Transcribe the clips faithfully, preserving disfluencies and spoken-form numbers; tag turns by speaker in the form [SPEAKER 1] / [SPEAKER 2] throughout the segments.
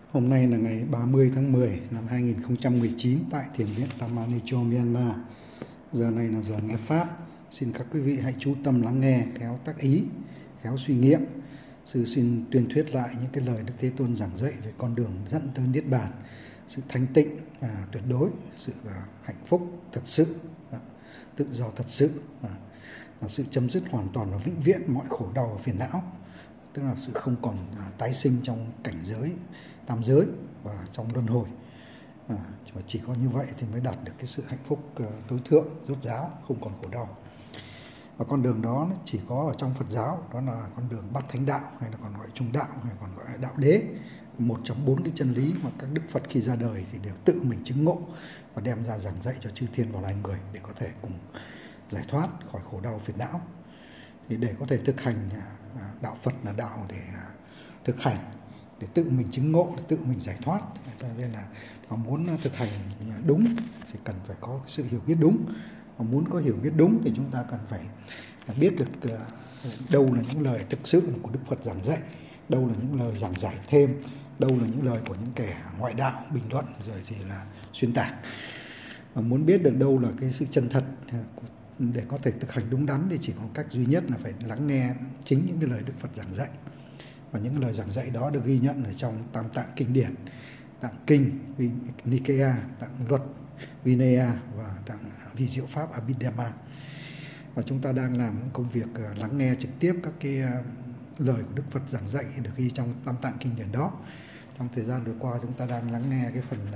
[SPEAKER 1] Hôm nay là ngày ba mươi tháng mười năm hai nghìn không trăm mười chín tại Thiền viện Tamanicho, Myanmar. Giờ này là giờ nghe Pháp. Xin các quý vị hãy chú tâm lắng nghe, khéo tác ý, khéo suy nghiệm. Sư xin tuyên thuyết lại những cái lời Đức Thế Tôn giảng dạy về con đường dẫn tới Niết Bàn, sự thanh tịnh à, tuyệt đối, sự à, hạnh phúc thật sự, à, tự do thật sự, à, là sự chấm dứt hoàn toàn và vĩnh viễn mọi khổ đau và phiền não. Tức là sự không còn à, tái sinh trong cảnh giới tam giới và trong luân hồi, à, và chỉ có như vậy thì mới đạt được cái sự hạnh phúc uh, tối thượng, rốt ráo, không còn khổ đau. Và con đường đó chỉ có ở trong Phật giáo, đó là con đường Bát Thánh Đạo, hay là còn gọi Trung Đạo, hay còn gọi là Đạo Đế, một trong bốn cái chân lý mà các Đức Phật khi ra đời thì đều tự mình chứng ngộ và đem ra giảng dạy cho chư thiên và loài người để có thể cùng giải thoát khỏi khổ đau phiền não. Thì để có thể thực hành uh, đạo Phật là đạo để uh, thực hành, để tự mình chứng ngộ, để tự mình giải thoát. Cho nên là mà muốn thực hành đúng thì cần phải có sự hiểu biết đúng. Mà muốn có hiểu biết đúng thì chúng ta cần phải biết được đâu là những lời thực sự của Đức Phật giảng dạy, đâu là những lời giảng giải thêm, đâu là những lời của những kẻ ngoại đạo bình luận rồi thì là xuyên tạc. Mà muốn biết được đâu là cái sự chân thật để có thể thực hành đúng đắn thì chỉ có cách duy nhất là phải lắng nghe chính những cái lời Đức Phật giảng dạy. Và những lời giảng dạy đó được ghi nhận ở trong Tam Tạng Kinh Điển, Tạng Kinh Nikaya, Tạng Luật Vinaya và Tạng Vi Diệu Pháp Abhidhamma. Và chúng ta đang làm công việc lắng nghe trực tiếp các cái lời của Đức Phật giảng dạy được ghi trong Tam Tạng Kinh Điển đó. Trong thời gian vừa qua chúng ta đang lắng nghe cái phần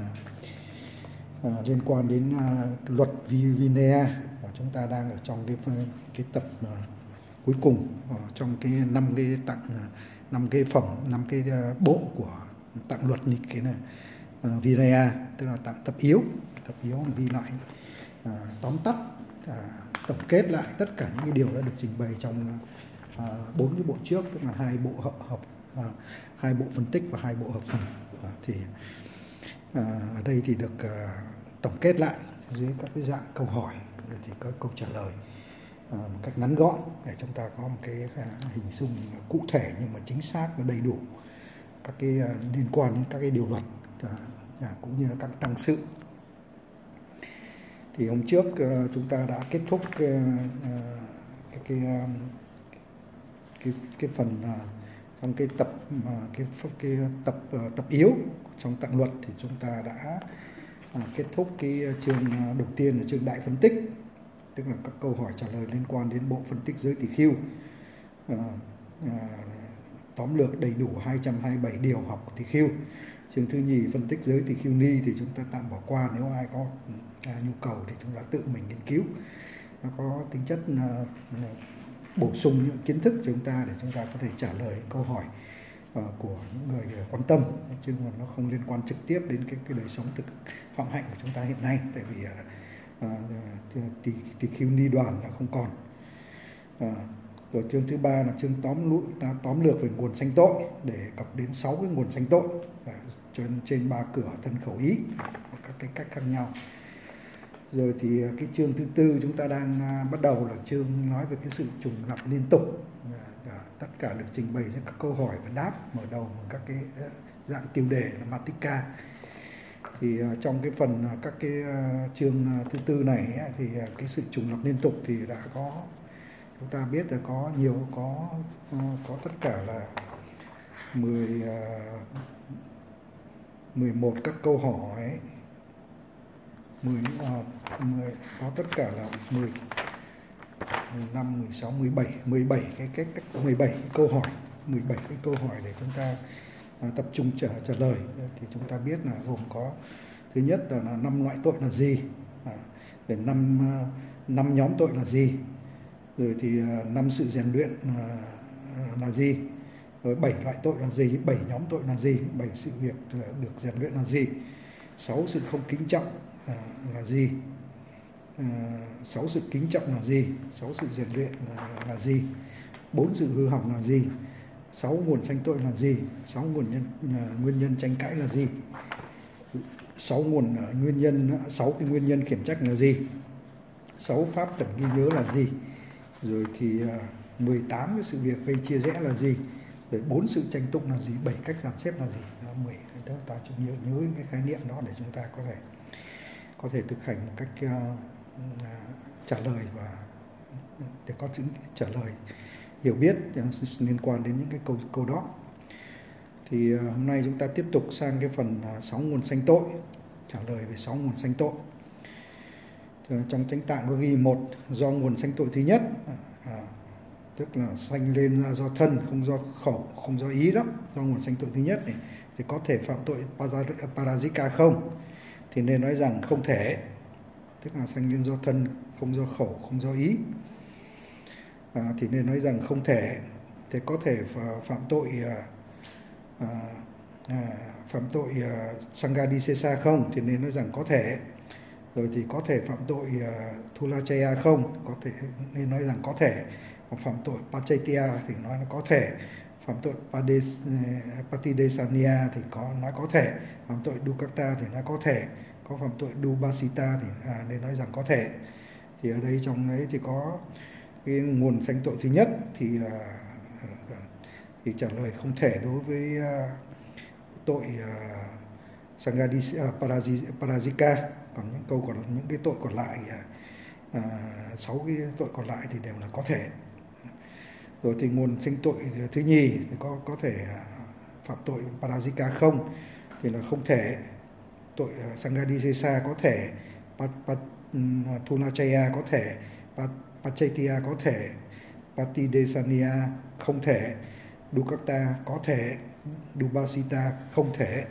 [SPEAKER 1] uh, liên quan đến uh, Luật Vinaya, và chúng ta đang ở trong cái cái tập uh, cuối cùng uh, trong cái năm cái tạng uh, năm cái phẩm, năm cái bộ của tạng luật như cái này uh, Vinaya, tức là tạng tập yếu, tập yếu ghi lại uh, tóm tắt, uh, tổng kết lại tất cả những cái điều đã được trình bày trong bốn uh, cái bộ trước, tức là hai bộ hợp, hợp uh, hai bộ phân tích và hai bộ hợp phần. Uh, thì uh, ở đây thì được uh, tổng kết lại dưới các cái dạng câu hỏi, thì có câu trả lời một cách ngắn gọn để chúng ta có một cái hình dung cụ thể nhưng mà chính xác và đầy đủ các cái liên quan đến các cái điều luật cũng như là các tăng sự. Thì hôm trước chúng ta đã kết thúc cái cái cái, cái phần trong cái tập cái cái tập tập yếu trong tạng luật, thì chúng ta đã kết thúc cái chương đầu tiên là chương đại phân tích, tức là các câu hỏi trả lời liên quan đến bộ phân tích giới tỳ khưu, à, à, tóm lược đầy đủ hai trăm hai mươi bảy điều học tỳ khưu. Chương thứ nhì phân tích giới tỳ khưu ni thì chúng ta tạm bỏ qua, nếu ai có à, nhu cầu thì chúng ta tự mình nghiên cứu. Nó có tính chất à, bổ sung những kiến thức cho chúng ta để chúng ta có thể trả lời câu hỏi à, của những người quan tâm, chứ mà nó không liên quan trực tiếp đến cái, cái đời sống thực phạm hạnh của chúng ta hiện nay, tại vì à, À, tỳ, tỳ khưu ni đoàn là không còn. À, rồi chương thứ ba là chương tóm lụi ta tóm lược về nguồn sanh tội, để cập đến sáu cái nguồn sanh tội à, trên trên ba cửa thân khẩu ý, các cái cách khác nhau. Rồi thì cái chương thứ tư chúng ta đang à, bắt đầu là chương nói về cái sự trùng lặp liên tục. À, à, tất cả được trình bày trên các câu hỏi và đáp, mở đầu bằng các cái dạng tiêu đề là Matika. Thì uh, trong cái phần uh, các cái uh, chương uh, thứ tư này ấy, thì uh, cái sự trùng lặp liên tục thì đã có, chúng ta biết là có nhiều, có uh, có tất cả là mười, uh, mười một các câu hỏi, mười, uh, mười, có tất cả là mười, mười lăm, mười sáu, mười bảy, mười bảy cái cách mười bảy cái câu hỏi, mười bảy cái câu hỏi để chúng ta tập trung trả, trả lời. Thì chúng ta biết là gồm có, thứ nhất là, là năm loại tội là gì, à, về năm năm nhóm tội là gì, rồi thì năm sự rèn luyện à, là gì, rồi bảy loại tội là gì, bảy nhóm tội là gì, bảy sự việc được rèn luyện là gì, sáu sự không kính trọng à, là gì, à, sáu sự kính trọng là gì, sáu sự rèn luyện là, là gì, bốn sự hư hỏng là gì, sáu nguồn sanh tội là gì, sáu nguồn nhân, uh, nguyên nhân tranh cãi là gì, sáu nguồn uh, nguyên nhân sáu cái nguyên nhân khiển trách là gì, sáu pháp tẩn ghi nhớ là gì, rồi thì uh, mười tám cái sự việc gây chia rẽ là gì, rồi bốn sự tranh tụng là gì, bảy cách dàn xếp là gì, uh, mười chúng ta chỉ nhớ nhớ cái khái niệm đó để chúng ta có thể có thể thực hành một cách uh, uh, trả lời và để có sự trả lời hiểu biết liên quan đến những cái câu câu đó. Thì uh, hôm nay chúng ta tiếp tục sang cái phần uh, sáu nguồn sanh tội, trả lời về sáu nguồn sanh tội. Thì, uh, trong Chánh Tạng có ghi một do nguồn sanh tội thứ nhất, uh, tức là sanh lên do thân, không do khẩu, không do ý đó. Do nguồn sanh tội thứ nhất này thì có thể phạm tội parajika không? Thì nên nói rằng không thể, tức là sanh lên do thân, không do khẩu, không do ý. À, thì nên nói rằng không thể. Thì có thể phạm tội à, à, phạm tội à, Sanghadisesa không? Thì nên nói rằng có thể. Rồi thì có thể phạm tội à, Thulachaya không? Có thể, nên nói rằng có thể. Còn phạm tội Pachaitia thì nói là có thể. Phạm tội Patidesania thì có nói có thể. Phạm tội Dukkata thì nói có thể. Có phạm tội Dubhasita thì à, nên nói rằng có thể. Thì ở đây trong ấy thì có cái nguồn sanh tội thứ nhất thì uh, thì trả lời không thể đối với uh, tội uh, Sanghadisesa uh, Parajika. Còn những câu còn những cái tội còn lại uh, sáu cái tội còn lại thì đều là có thể. Rồi thì nguồn sanh tội thứ nhì thì có có thể uh, phạm tội Parajika không? Thì là không thể. Tội uh, Sanghadisesa có thể, pat, pat, um, Thulachaya có thể, pat, Pachaitia có thể, Patidesania không thể, Dukkata có thể, Dubhasita không thể.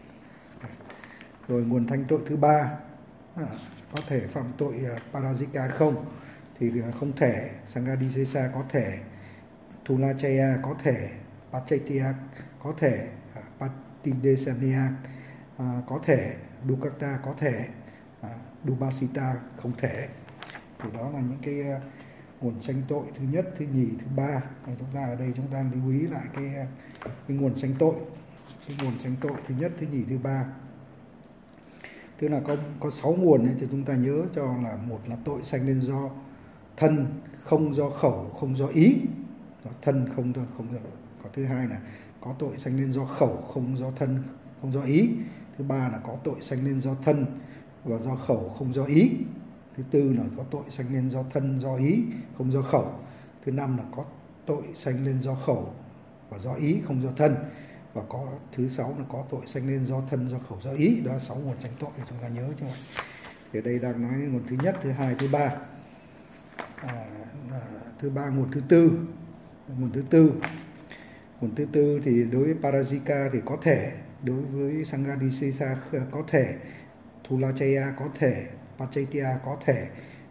[SPEAKER 1] Rồi nguồn sanh tội thứ ba à, có thể phạm tội uh, Parajika không? Thì không thể. Sanghadisesa có thể, Thulachaya có thể, Pachaitia có thể, uh, Patidesania uh, có thể, Dukkata có thể, uh, Dubhasita không thể. Thì đó là những cái uh, nguồn sanh tội thứ nhất, thứ nhì, thứ ba. Và chúng ta ở đây chúng ta lưu ý lại cái, cái nguồn sanh tội, cái nguồn sanh tội thứ nhất, thứ nhì, thứ ba. Tức là có có sáu nguồn ấy, thì chúng ta nhớ cho là một là tội sanh lên do thân, không do khẩu, không do ý. Đó, thân không do không do. Có thứ hai là có tội sanh lên do khẩu, không do thân, không do ý. Thứ ba là có tội sanh lên do thân và do khẩu, không do ý. Thứ tư là có tội sanh lên do thân, do ý, không do khẩu. Thứ năm là có tội sanh lên do khẩu và do ý, không do thân. Và có thứ sáu là có tội sanh lên do thân, do khẩu, do ý. Đó là sáu nguồn sanh tội, chúng ta nhớ chứ. Thì đây đang nói đến nguồn thứ nhất, thứ hai, thứ ba. À, à, thứ ba, nguồn thứ tư. Nguồn thứ tư. Nguồn thứ tư thì đối với Parajika thì có thể, đối với Sanghadisesa có thể, Thulachaya có thể, Pachaitia có thể,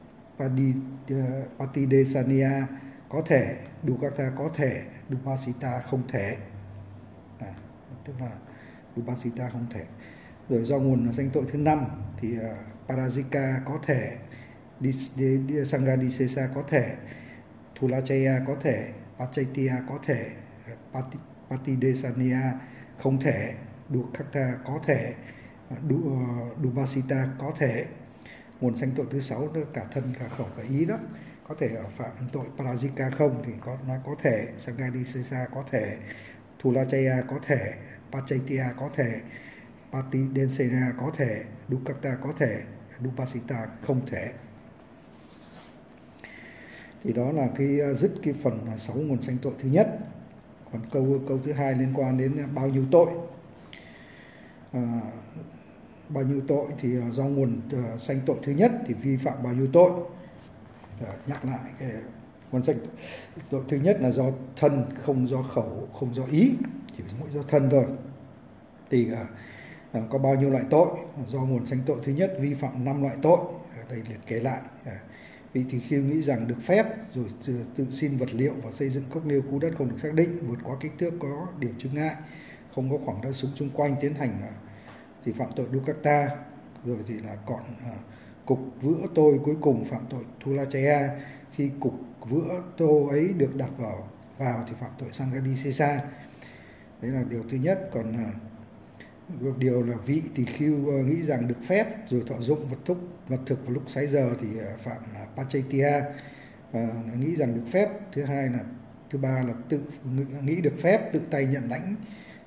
[SPEAKER 1] Patidesania có thể, Dukkata có thể, Dubhasita không thể. À, tức là Dubhasita không thể. Rồi do nguồn sanh tội thứ năm thì uh, Parajika có thể, Sanghadisesa có thể, Thulachaya có thể, Pachaitia có thể, Patidesania không thể, Dukkata có thể, Dubhasita có thể. Nguồn sanh tội thứ sáu là cả thân, cả khẩu, cả ý đó. Có thể phạm tội Parajika không? Thì có nói có thể, Sanghadisesa có thể, Thulachaya có thể, Pachaitia có thể, Patidesania có thể, Dukkata có thể, Dubhasita không thể. Thì đó là cái dứt cái phần sáu nguồn sanh tội thứ nhất. Còn câu câu thứ hai liên quan đến bao nhiêu tội. À, bao nhiêu tội thì do nguồn uh, sanh tội thứ nhất thì vi phạm bao nhiêu tội. À, nhắc lại cái nguồn sanh tội thứ nhất là do thân, không do khẩu, không do ý, chỉ mỗi do thân thôi. Thì uh, uh, có bao nhiêu loại tội? Do nguồn sanh tội thứ nhất vi phạm năm loại tội. Ở đây liệt kê lại. À, vị thì khi nghĩ rằng được phép rồi tự xin vật liệu và xây dựng cốc liêu khu đất không được xác định, vượt quá kích thước có điều chướng ngại, không có khoảng đất súng xung quanh tiến hành uh, thì phạm tội Dukkata. Rồi thì là còn uh, cục vữa tôi cuối cùng phạm tội Thulachaya. Khi cục vữa tô ấy được đặt vào vào thì phạm tội Sanghadisesa. Đấy là điều thứ nhất. Còn uh, điều là vị tỳ khưu uh, nghĩ rằng được phép rồi thọ dụng vật thúc vật thực vào lúc sái giờ thì uh, phạm uh, Pachaitia, uh, nghĩ rằng được phép. Thứ hai là thứ ba là tự nghĩ được phép, tự tay nhận lãnh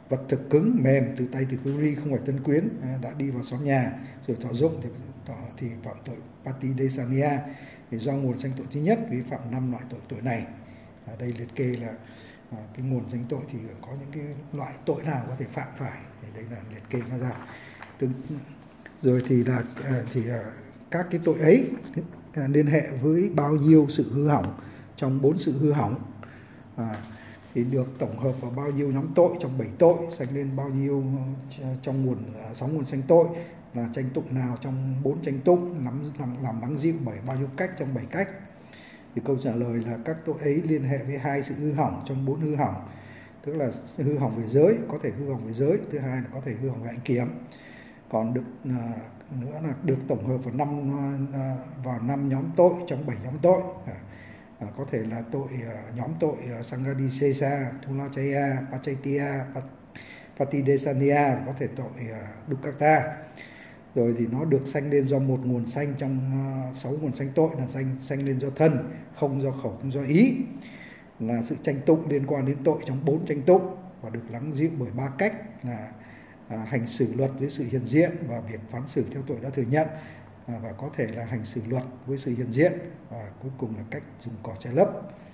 [SPEAKER 1] vật thực cứng mềm từ tay từ Fury không phải tân quyến đã đi vào xóm nhà rồi thọ dụng thì, thì phạm tội Patti Desania thì do nguồn danh tội thứ nhất vi phạm năm loại tội tội này. Ở đây liệt kê là à, cái nguồn danh tội thì có những cái loại tội nào có thể phạm phải, thì đây là liệt kê nó ra. Từng, rồi thì là à, thì à, các cái tội ấy à, liên hệ với bao nhiêu sự hư hỏng trong bốn sự hư hỏng à, thì được tổng hợp vào bao nhiêu nhóm tội trong bảy tội, sanh lên bao nhiêu trong nguồn sáu nguồn sanh tội, là tranh tụng nào trong bốn tranh tụng, làm, làm, làm lắng dịu bởi bao nhiêu cách trong bảy cách. Thì câu trả lời là các tội ấy liên hệ với hai sự hư hỏng trong bốn hư hỏng, tức là hư hỏng về giới, có thể hư hỏng về giới, thứ hai là có thể hư hỏng về hạnh kiểm, còn được à, nữa là được tổng hợp vào năm à, vào năm nhóm tội trong bảy nhóm tội. À, à, có thể là tội à, nhóm tội à, Sanghadisesa, Thulachaya, Pachaitia, Patti Desania, có thể tội à, Dukkata. Rồi thì nó được sanh lên do một nguồn sanh trong sáu uh, nguồn sanh tội, là sanh sanh lên do thân, không do khẩu, không do ý, là sự tranh tụng liên quan đến tội trong bốn tranh tụng, và được lắng dịu bởi ba cách là à, hành xử luật với sự hiện diện và việc phán xử theo tội đã thừa nhận, à, và có thể là hành xử luật với sự hiện diện, và cuối cùng là cách dùng cỏ che lấp.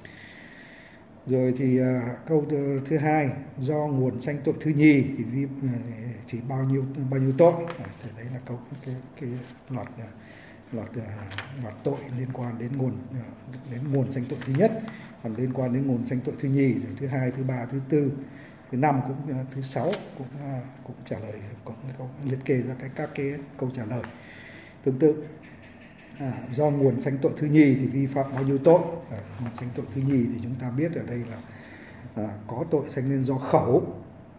[SPEAKER 1] Rồi thì uh, câu thứ hai, do nguồn sanh tội thứ nhì thì vi, thì bao nhiêu bao nhiêu tội. À, thì đấy là câu cái cái loạt loạt loạt tội liên quan đến nguồn đến nguồn sanh tội thứ nhất, còn liên quan đến nguồn sanh tội thứ nhì, rồi thứ hai, thứ ba, thứ tư, thứ năm cũng thứ sáu cũng cũng trả lời, cũng, cũng liệt kê ra cái các cái câu trả lời tương tự. À, do nguồn sanh tội thứ nhì thì vi phạm bao nhiêu tội. À, nguồn sanh tội thứ nhì thì chúng ta biết ở đây là à, có tội sanh lên do khẩu,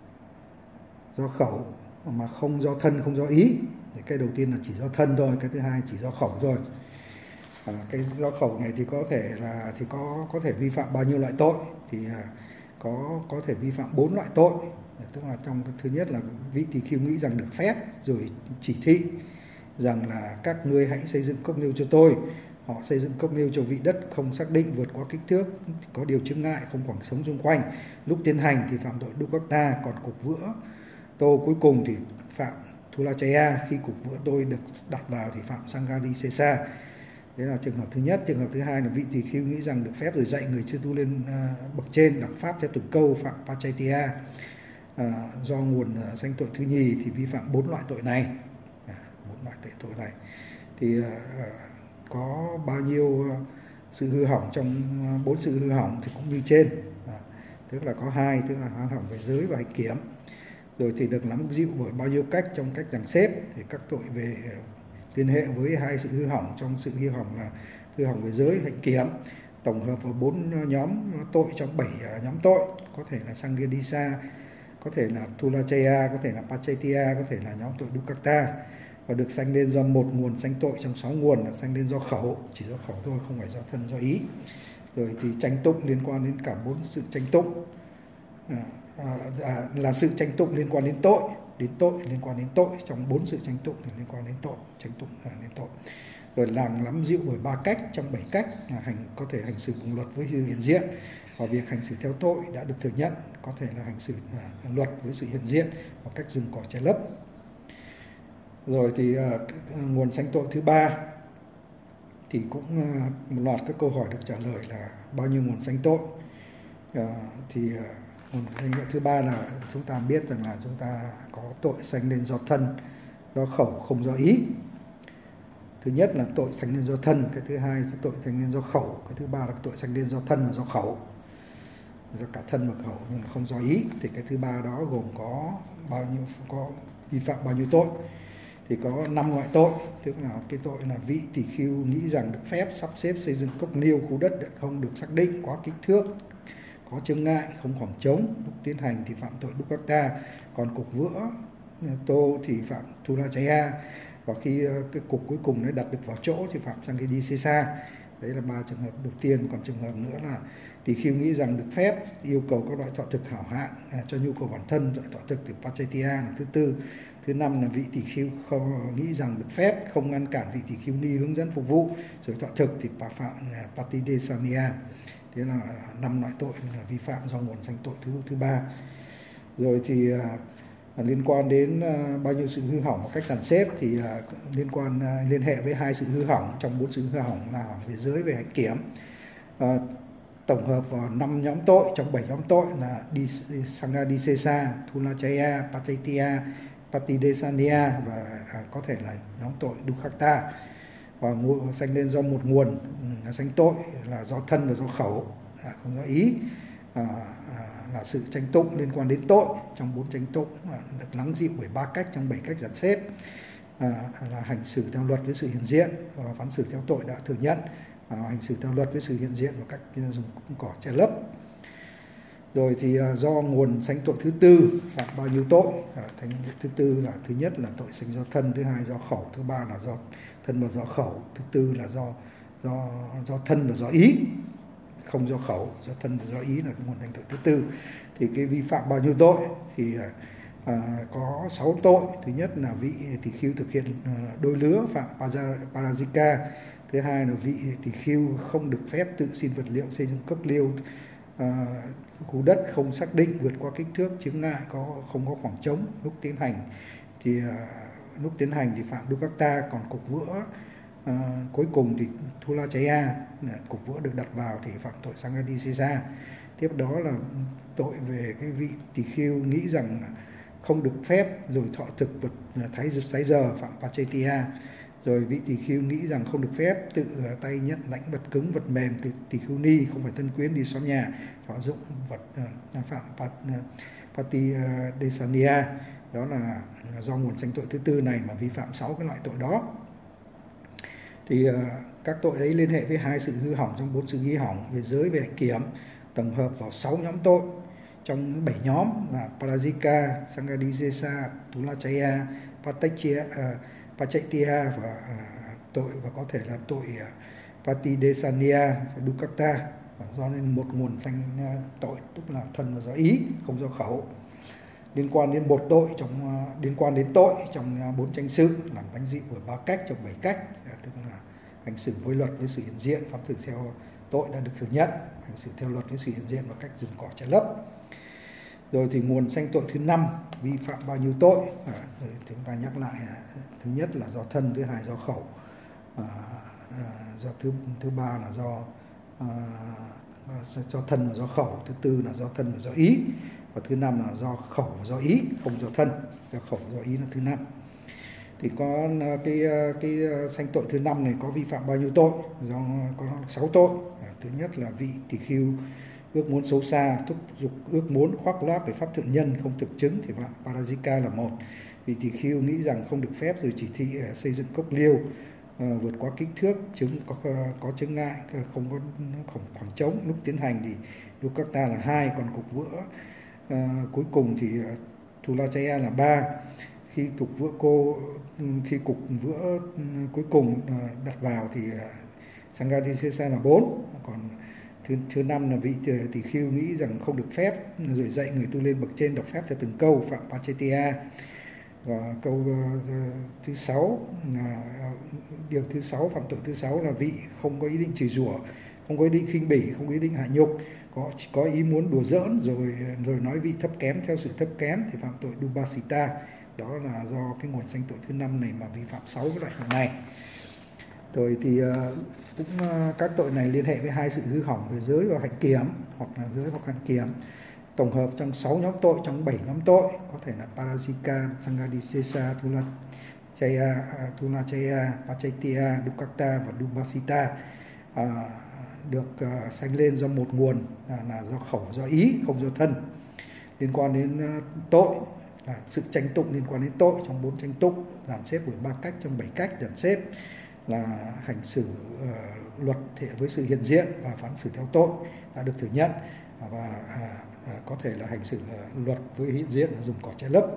[SPEAKER 1] do khẩu mà không do thân, không do ý. Thì cái đầu tiên là chỉ do thân thôi, cái thứ hai chỉ do khẩu thôi. À, cái do khẩu này thì có thể là thì có có thể vi phạm bao nhiêu loại tội, thì à, có có thể vi phạm bốn loại tội. Tức là trong thứ nhất là vị tỳ khưu nghĩ rằng được phép, rồi chỉ thị rằng là các ngươi hãy xây dựng cốc niêu cho tôi. Họ xây dựng cốc niêu cho vị đất không xác định vượt quá kích thước, có điều chướng ngại, không khoảng sống xung quanh. Lúc tiến hành thì phạm tội Dukkata, còn cục vữa tô cuối cùng thì phạm Thulachaya. Khi cục vữa tôi được đặt vào thì phạm Sanghadisesa. Đấy là trường hợp thứ nhất. Trường hợp thứ hai là vị tỳ khưu nghĩ rằng được phép rồi dạy người chưa tu lên uh, bậc trên đọc pháp theo từng câu, phạm Pachaitia. Uh, do nguồn uh, sanh tội thứ nhì thì vi phạm bốn loại tội này. bốn loại tội này thì uh, có bao nhiêu uh, sự hư hỏng trong bốn uh, sự hư hỏng thì cũng như trên, uh, tức là có hai, tức là hư hỏng về giới và hạnh kiểm. Rồi thì được lắng dịu bởi bao nhiêu cách trong cách dàn xếp. Thì các tội về uh, liên hệ với hai sự hư hỏng trong sự hư hỏng là hư hỏng về giới, hạnh kiểm, tổng hợp vào bốn nhóm tội trong bảy uh, nhóm tội, có thể là Sanghadisa, có thể là Thulachaya, có thể là Pachaitia, có thể là nhóm tội Dukkata, và được sanh lên do một nguồn sanh tội trong sáu nguồn, là sanh lên do khẩu, chỉ do khẩu thôi, không phải do thân, do ý. Rồi thì tranh tụng liên quan đến cả bốn sự tranh tụng, à, à, à, là sự tranh tụng liên quan đến tội, đến tội liên quan đến tội, trong bốn sự tranh tụng thì liên quan đến tội, tranh tụng là đến tội. Rồi làm lắm dịu bởi ba cách trong bảy cách, là hành có thể hành xử cùng luật với sự hiện diện, và việc hành xử theo tội đã được thừa nhận, có thể là hành xử à, luật với sự hiện diện, và cách dùng cỏ che lấp. Rồi thì uh, nguồn sanh tội thứ ba thì cũng uh, một loạt các câu hỏi được trả lời là bao nhiêu nguồn sanh tội. Uh, thì uh, nguồn sanh tội thứ ba là chúng ta biết rằng là chúng ta có tội sanh lên do thân, do khẩu, không do ý. Thứ nhất là tội sanh lên do thân, cái thứ hai là tội sanh lên do khẩu, cái thứ ba là tội sanh lên do thân và do khẩu, do cả thân và khẩu nhưng mà không do ý. Thì cái thứ ba đó gồm có bao nhiêu, có vi phạm bao nhiêu tội. Thì có năm loại tội, tức là cái tội là vị tỳ khưu nghĩ rằng được phép sắp xếp xây dựng cốc niêu khu đất không được xác định, quá kích thước, có chướng ngại, không khoảng trống. Lúc tiến hành thì phạm tội Dukkata, còn cục vữa tô thì phạm Thulachaya, và khi cái cục cuối cùng nó đặt được vào chỗ thì phạm Sanghadisesa. Đấy là ba trường hợp đầu tiên. Còn trường hợp nữa là tỳ khưu nghĩ rằng được phép yêu cầu các loại thọ thực hảo hạn à, cho nhu cầu bản thân, loại thọ thực thì Pachaitia là thứ tư. Thứ năm là vị tỳ khưu không nghĩ rằng được phép không ngăn cản vị tỳ khưu ni hướng dẫn phục vụ, rồi thọ thực thì phạm Patti Desania. Thế là năm loại tội là vi phạm do nguồn sanh tội thứ thứ ba. Rồi thì à, liên quan đến à, bao nhiêu sự hư hỏng và cách dàn xếp thì à, liên quan à, liên hệ với hai sự hư hỏng trong bốn sự hư hỏng là hỏng về giới về hạnh kiểm. À, tổng hợp vào năm nhóm tội trong bảy nhóm tội là Sanghadisesa, Thulachaya, Pachaitia, Patidesania và à, có thể là nhóm tội Dukkhatta. Và sanh lên do một nguồn là sanh tội là do thân và do khẩu, à, không do ý, à, à, là sự tranh tụng liên quan đến tội trong bốn tranh tụng à, được lắng dịu bởi ba cách trong bảy cách dàn xếp, à, là hành xử theo luật với sự hiện diện và phán xử theo tội đã thừa nhận, à, hành xử theo luật với sự hiện diện và cách dùng cỏ che lấp. Rồi thì uh, do nguồn sanh tội thứ tư phạm bao nhiêu tội, à, thành thứ tư là thứ nhất là tội sanh do thân, thứ hai do khẩu, thứ ba là do thân và do khẩu, thứ tư là do do do thân và do ý, không do khẩu, do thân và do ý là cái nguồn sanh tội thứ tư. Thì cái vi phạm bao nhiêu tội thì à, có sáu tội. Thứ nhất là vị tỳ khưu thực hiện đôi lứa phạm Parajika, thứ hai là vị tỳ khưu không được phép tự xin vật liệu xây dựng cốc liêu, à, khu đất không xác định vượt qua kích thước chướng ngại có không có khoảng trống lúc tiến hành thì à, lúc tiến hành thì phạm Dukkhatta. Còn cục vữa à, cuối cùng thì Thulachaya, cục vữa được đặt vào thì phạm tội Sanghadisesa. Tiếp đó là tội về cái vị tỳ khưu nghĩ rằng không được phép rồi thọ thực vật thái sái giờ phạm Pachaitia. Rồi vị tỳ khưu nghĩ rằng không được phép tự tay nhận lãnh vật cứng vật mềm từ tỳ khưu ni, không phải thân quyến đi xóm nhà thọ dụng vật uh, phạm Patidesania. Đó là do nguồn sanh tội thứ tư này mà vi phạm sáu cái loại tội đó. Thì uh, các tội ấy liên hệ với hai sự hư hỏng trong bốn sự nghi hỏng về giới về hạnh kiểm, tổng hợp vào sáu nhóm tội trong bảy nhóm là Parajika, Sanghadisesa, Thulachaya, Patachia, uh, Pachaitia và uh, tội và có thể là tội uh, Patidesania, Dukkhatta, do nên một nguồn sanh uh, tội tức là thân và do ý, không do khẩu. Liên quan đến một tội trong uh, liên quan đến tội trong uh, bốn tranh sự làm đánh dịu ở ba cách trong bảy cách, uh, tức là hành xử với luật với sự hiện diện, phán xử theo tội đã được thừa nhận, hành xử theo luật với sự hiện diện và cách dùng cỏ che lấp. Rồi thì nguồn sanh tội thứ năm vi phạm bao nhiêu tội, à, chúng ta nhắc lại, à, thứ nhất là do thân, thứ hai do khẩu, à, à, do thứ thứ ba là do à, do thân và do khẩu, thứ tư là do thân và do ý, và thứ năm là do khẩu và do ý, không do thân, do khẩu do ý là thứ năm. Thì có cái cái sanh tội thứ năm này có vi phạm bao nhiêu tội? Do có sáu tội. À, thứ nhất là vị tỳ khưu ước muốn xấu xa, thúc giục ước muốn khoác lác về pháp thượng nhân không thực chứng thì phạm Parajika là một. Vị tỳ khưu nghĩ rằng không được phép rồi chỉ thị xây dựng cốc liêu à, vượt quá kích thước chứng có có chướng ngại, không có khoảng, khoảng trống lúc tiến hành thì Dukkhatta là hai. Còn cục vữa à, cuối cùng thì uh, Thulachaya là ba. Khi cục vữa cô khi cục vữa cuối cùng đặt vào thì Sanghadisesa là bốn. Còn thứ thứ năm là vị tỳ khưu nghĩ rằng không được phép rồi dạy người tu lên bậc trên đọc phép theo từng câu phạm Pachaitia. Và câu uh, thứ sáu là uh, điều thứ sáu, phạm tội thứ sáu là vị không có ý định chửi rủa, không có ý định khinh bỉ, không có ý định hạ nhục, có chỉ có ý muốn đùa giỡn rồi rồi nói vị thấp kém theo sự thấp kém thì phạm tội Dubhasita. Đó là do cái nguồn sanh tội thứ năm này mà vi phạm sáu cái loại tội này. Rồi thì uh, cũng uh, các tội này liên hệ với hai sự hư hỏng về giới và hạnh kiểm, hoặc là giới hoặc hạnh kiểm, tổng hợp trong sáu nhóm tội trong bảy nhóm tội, có thể là Parajika, Sanghadisesa, Thulachaya, Thulachaya, Pachaitia, Dukkhatta và Dubhasita, uh, được uh, sanh lên do một nguồn là, là do khẩu, do ý, không do thân. Liên quan đến uh, tội là sự tranh tụng liên quan đến tội trong bốn tranh tụng dàn xếp bởi ba cách trong bảy cách dàn xếp là hành xử uh, luật thể với sự hiện diện và phán xử theo tội đã được thừa nhận, và à, à, có thể là hành xử uh, luật với hiện diện là dùng cỏ che lấp.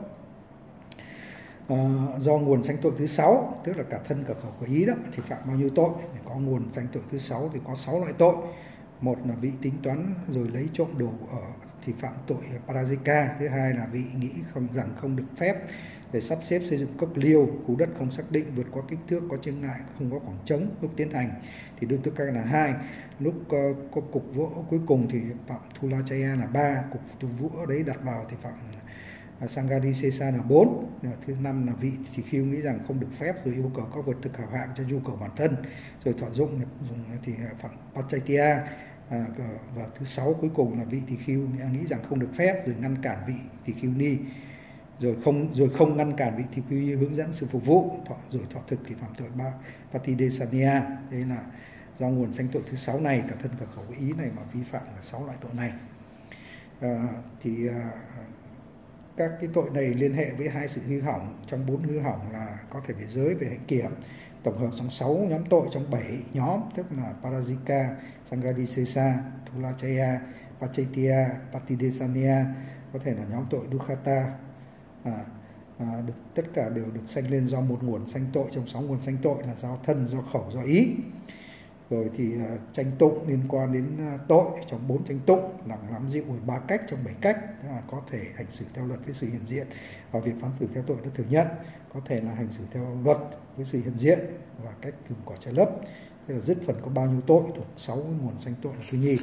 [SPEAKER 1] Uh, do nguồn sanh tội thứ sáu tức là cả thân cả khẩu cả ý đó thì phạm bao nhiêu tội? Để có nguồn sanh tội thứ sáu thì có sáu loại tội. Một là vị tính toán rồi lấy trộm đồ ở thì phạm tội Parajika. Thứ hai là vị nghĩ không rằng không được phép để sắp xếp xây dựng cốc liêu, khu đất không xác định vượt qua kích thước có chướng ngại, không có khoảng trống lúc tiến hành thì đối tượng là hai. Lúc uh, có cục vữa cuối cùng thì phạm Thulachaya là ba. Cục vữa đấy đặt vào thì phạm Sanghadisesa là bốn. Thứ năm là vị tỳ khưu nghĩ rằng không được phép rồi yêu cầu các vật thực hảo hạng cho nhu cầu bản thân rồi thọ dụng dùng thì phạm Pachaitia. À, và thứ sáu cuối cùng là vị tỳ khưu nghĩ rằng không được phép rồi ngăn cản vị tỳ khưu ni rồi không rồi không ngăn cản vị tỳ khưu ni hướng dẫn sự phục vụ thọ, rồi thọ thực thì phạm tội ba Patidesania. Đây là do nguồn sanh tội thứ sáu này, cả thân cả khẩu ý này mà vi phạm là sáu loại tội này. À, thì à, các cái tội này liên hệ với hai sự hư hỏng trong bốn hư hỏng là có thể về giới, về hạnh kiểm, tổng hợp trong sáu nhóm tội trong bảy nhóm, tức là Parajika, Sanghadisesa, Thulachaya, Pachaitia, Patidesania, có thể là nhóm tội Dukkata. À, à, được, tất cả đều được sanh lên do một nguồn sanh tội trong sáu nguồn sanh tội là do thân, do khẩu, do ý. Rồi thì uh, tranh tụng liên quan đến uh, tội trong bốn tranh tụng, làm nắm dịu ở ba cách trong bảy cách, tức là có thể hành xử theo luật với sự hiện diện và việc phán xử theo tội đã thừa nhận, có thể là hành xử theo luật với sự hiện diện và cách cửm quả che lấp. Thế là dứt phần có bao nhiêu tội thuộc sáu nguồn sanh tội là thứ nhì.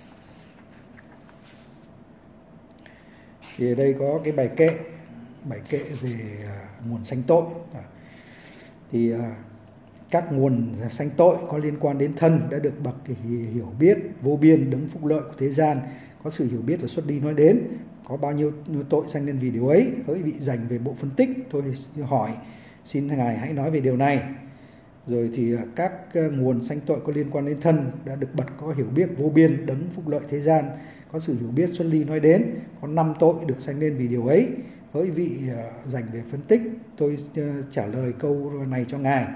[SPEAKER 1] Thì ở đây có cái bài kệ, bài kệ về uh, nguồn sanh tội. À, thì uh, các nguồn sanh tội có liên quan đến thân đã được bậc hiểu biết vô biên đấng phúc lợi của thế gian có sự hiểu biết và xuất đi nói đến. Có bao nhiêu tội sanh lên vì điều ấy, hỡi vị dành về bộ phân tích, tôi hỏi xin ngài hãy nói về điều này. Rồi thì các nguồn sanh tội có liên quan đến thân đã được bậc có hiểu biết vô biên đấng phúc lợi thế gian có sự hiểu biết xuất ly nói đến. Có năm tội được sanh lên vì điều ấy, hỡi vị dành về phân tích, tôi trả lời câu này cho ngài.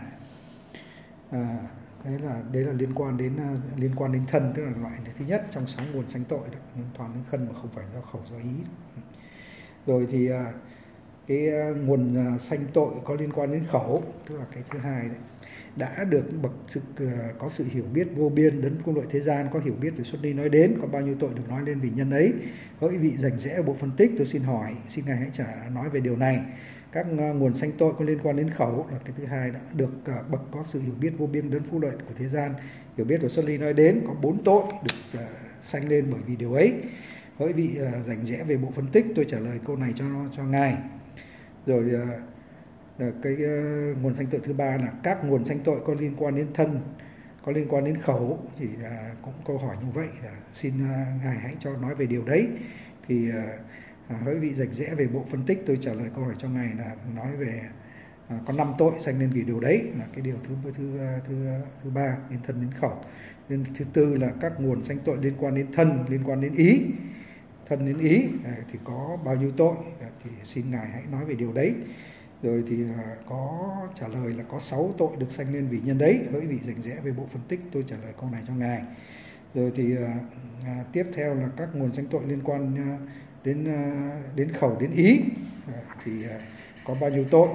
[SPEAKER 1] À, đấy là đấy là liên quan đến uh, liên quan đến thân, tức là loại thứ nhất trong sáu nguồn sanh tội đó, liên quan đến thân mà không phải do khẩu do ý. Rồi thì uh, cái uh, nguồn uh, sanh tội có liên quan đến khẩu, tức là cái thứ hai đấy, đã được bậc sự uh, có sự hiểu biết vô biên đấng phúc lợi thế gian có hiểu biết về xuất đi nói đến. Có bao nhiêu tội được nói lên vì nhân ấy, hỡi vị rành rẽ bộ phân tích, tôi xin hỏi xin ngài hãy trả nói về điều này. Các nguồn sanh tội có liên quan đến khẩu là cái thứ hai, đã được uh, bậc có sự hiểu biết vô biên đấng phúc lợi của thế gian hiểu biết về xuất ly nói đến. Có bốn tội được uh, sanh lên bởi vì điều ấy, hỡi vị uh, rành rẽ về bộ phân tích, tôi trả lời câu này cho cho ngài. Rồi uh, uh, cái uh, nguồn sanh tội thứ ba là các nguồn sanh tội có liên quan đến thân, có liên quan đến khẩu, thì uh, cũng câu hỏi như vậy, uh, xin uh, ngài hãy cho nói về điều đấy. Thì uh, À, hỡi vị rành rẽ về bộ phân tích, tôi trả lời câu hỏi cho ngài là nói về à, có năm tội sanh lên vì điều đấy, là cái điều thứ thứ thứ thứ ba, đến thân đến khẩu. Nên thứ tư là các nguồn sanh tội liên quan đến thân, liên quan đến ý, thân đến ý à, thì có bao nhiêu tội, à, thì xin ngài hãy nói về điều đấy. Rồi thì à, có trả lời là có sáu tội được sanh lên vì nhân đấy, hỡi vị rành rẽ về bộ phân tích, tôi trả lời câu này cho ngài. Rồi thì à, à, tiếp theo là các nguồn sanh tội liên quan à, đến đến khẩu đến ý à, thì à, có bao nhiêu tội,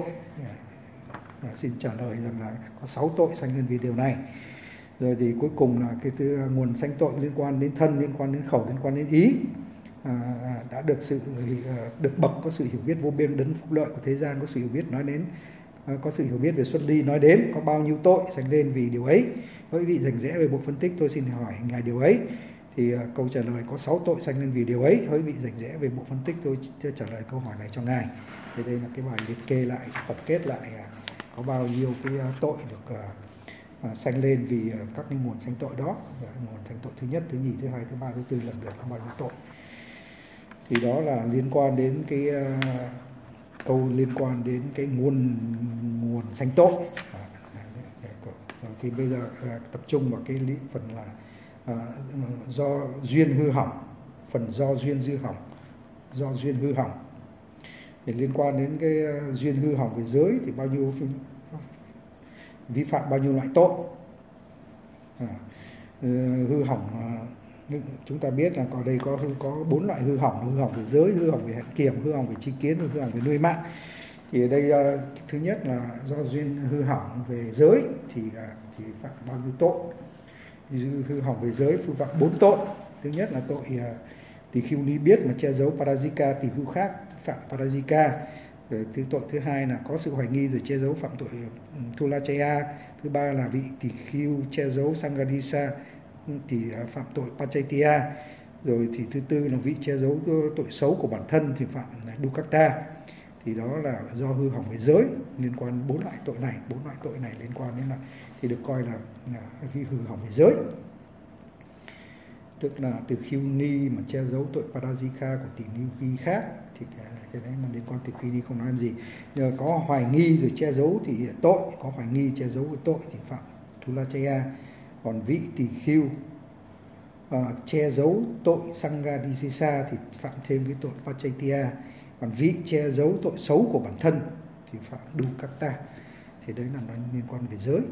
[SPEAKER 1] à, xin trả lời rằng là có sáu tội sanh lên vì điều này. Rồi thì cuối cùng là cái thứ, nguồn sanh tội liên quan đến thân, liên quan đến khẩu, liên quan đến ý à, đã được sự được bậc có sự hiểu biết vô biên đấng phúc lợi của thế gian có sự hiểu biết nói đến, à, có sự hiểu biết về xuất ly nói đến. Có bao nhiêu tội sanh lên vì điều ấy, hỡi vị rành rẽ về bộ phân tích, tôi xin hỏi ngài điều ấy. Thì uh, câu trả lời có sáu tội sanh lên vì điều ấy, hỡi vị rành rẽ về bộ phân tích, tôi trả lời câu hỏi này cho ngài. Thì đây là cái bài liệt kê lại, tập kết lại uh, có bao nhiêu cái uh, tội được uh, uh, sanh lên vì uh, các cái nguồn sanh tội đó. Và nguồn sanh tội thứ nhất, thứ nhì, thứ hai, thứ ba, thứ tư lần lượt có bao nhiêu tội. Thì đó là liên quan đến cái uh, câu liên quan đến cái nguồn nguồn sanh tội. Uh, thì bây giờ uh, tập trung vào cái lý phần là À, do duyên hư hỏng, phần do duyên dư hỏng, do duyên hư hỏng. Để liên quan đến cái uh, duyên hư hỏng về giới thì bao nhiêu vi phạm bao nhiêu loại tội. À, hư hỏng uh, chúng ta biết là có đây có có bốn loại hư hỏng: hư hỏng về giới, hư hỏng về hạnh kiểm, hư hỏng về tri kiến, hư hỏng về nuôi mạng. Thì ở đây uh, thứ nhất là do duyên hư hỏng về giới thì uh, thì phạm bao nhiêu tội. Hư hỏng về giới phương phạm bốn tội. Thứ nhất là tội uh, tỳ khưu ni biết mà che giấu Parajika tỳ khưu khác, phạm Parajika. Rồi thứ tội thứ hai là có sự hoài nghi rồi che giấu phạm tội um, Thulachaya. Thứ ba là vị tỳ khưu che giấu Sanghadisa thì uh, phạm tội Pachaitia. Rồi thì thứ tư là vị che giấu tội xấu của bản thân thì phạm dukkata, thì đó là do hư hỏng về giới, liên quan bốn loại tội này. Bốn loại tội này liên quan đến là thì được coi là, là vi hư hỏng về giới, tức là từ khiêu ni mà che giấu tội parajika của tỷ ni khi khác thì cái, cái đấy mà liên quan từ khiêu ni không nói làm gì. Nhờ có hoài nghi rồi che giấu thì tội, có hoài nghi che giấu cái tội thì phạm thulachaya. Còn vị tỳ khiêu uh, che giấu tội sanghadisesa thì phạm thêm cái tội pachaitia. Còn vị che giấu tội xấu của bản thân thì phạm dukkata. Thì đấy là nó liên quan về giới.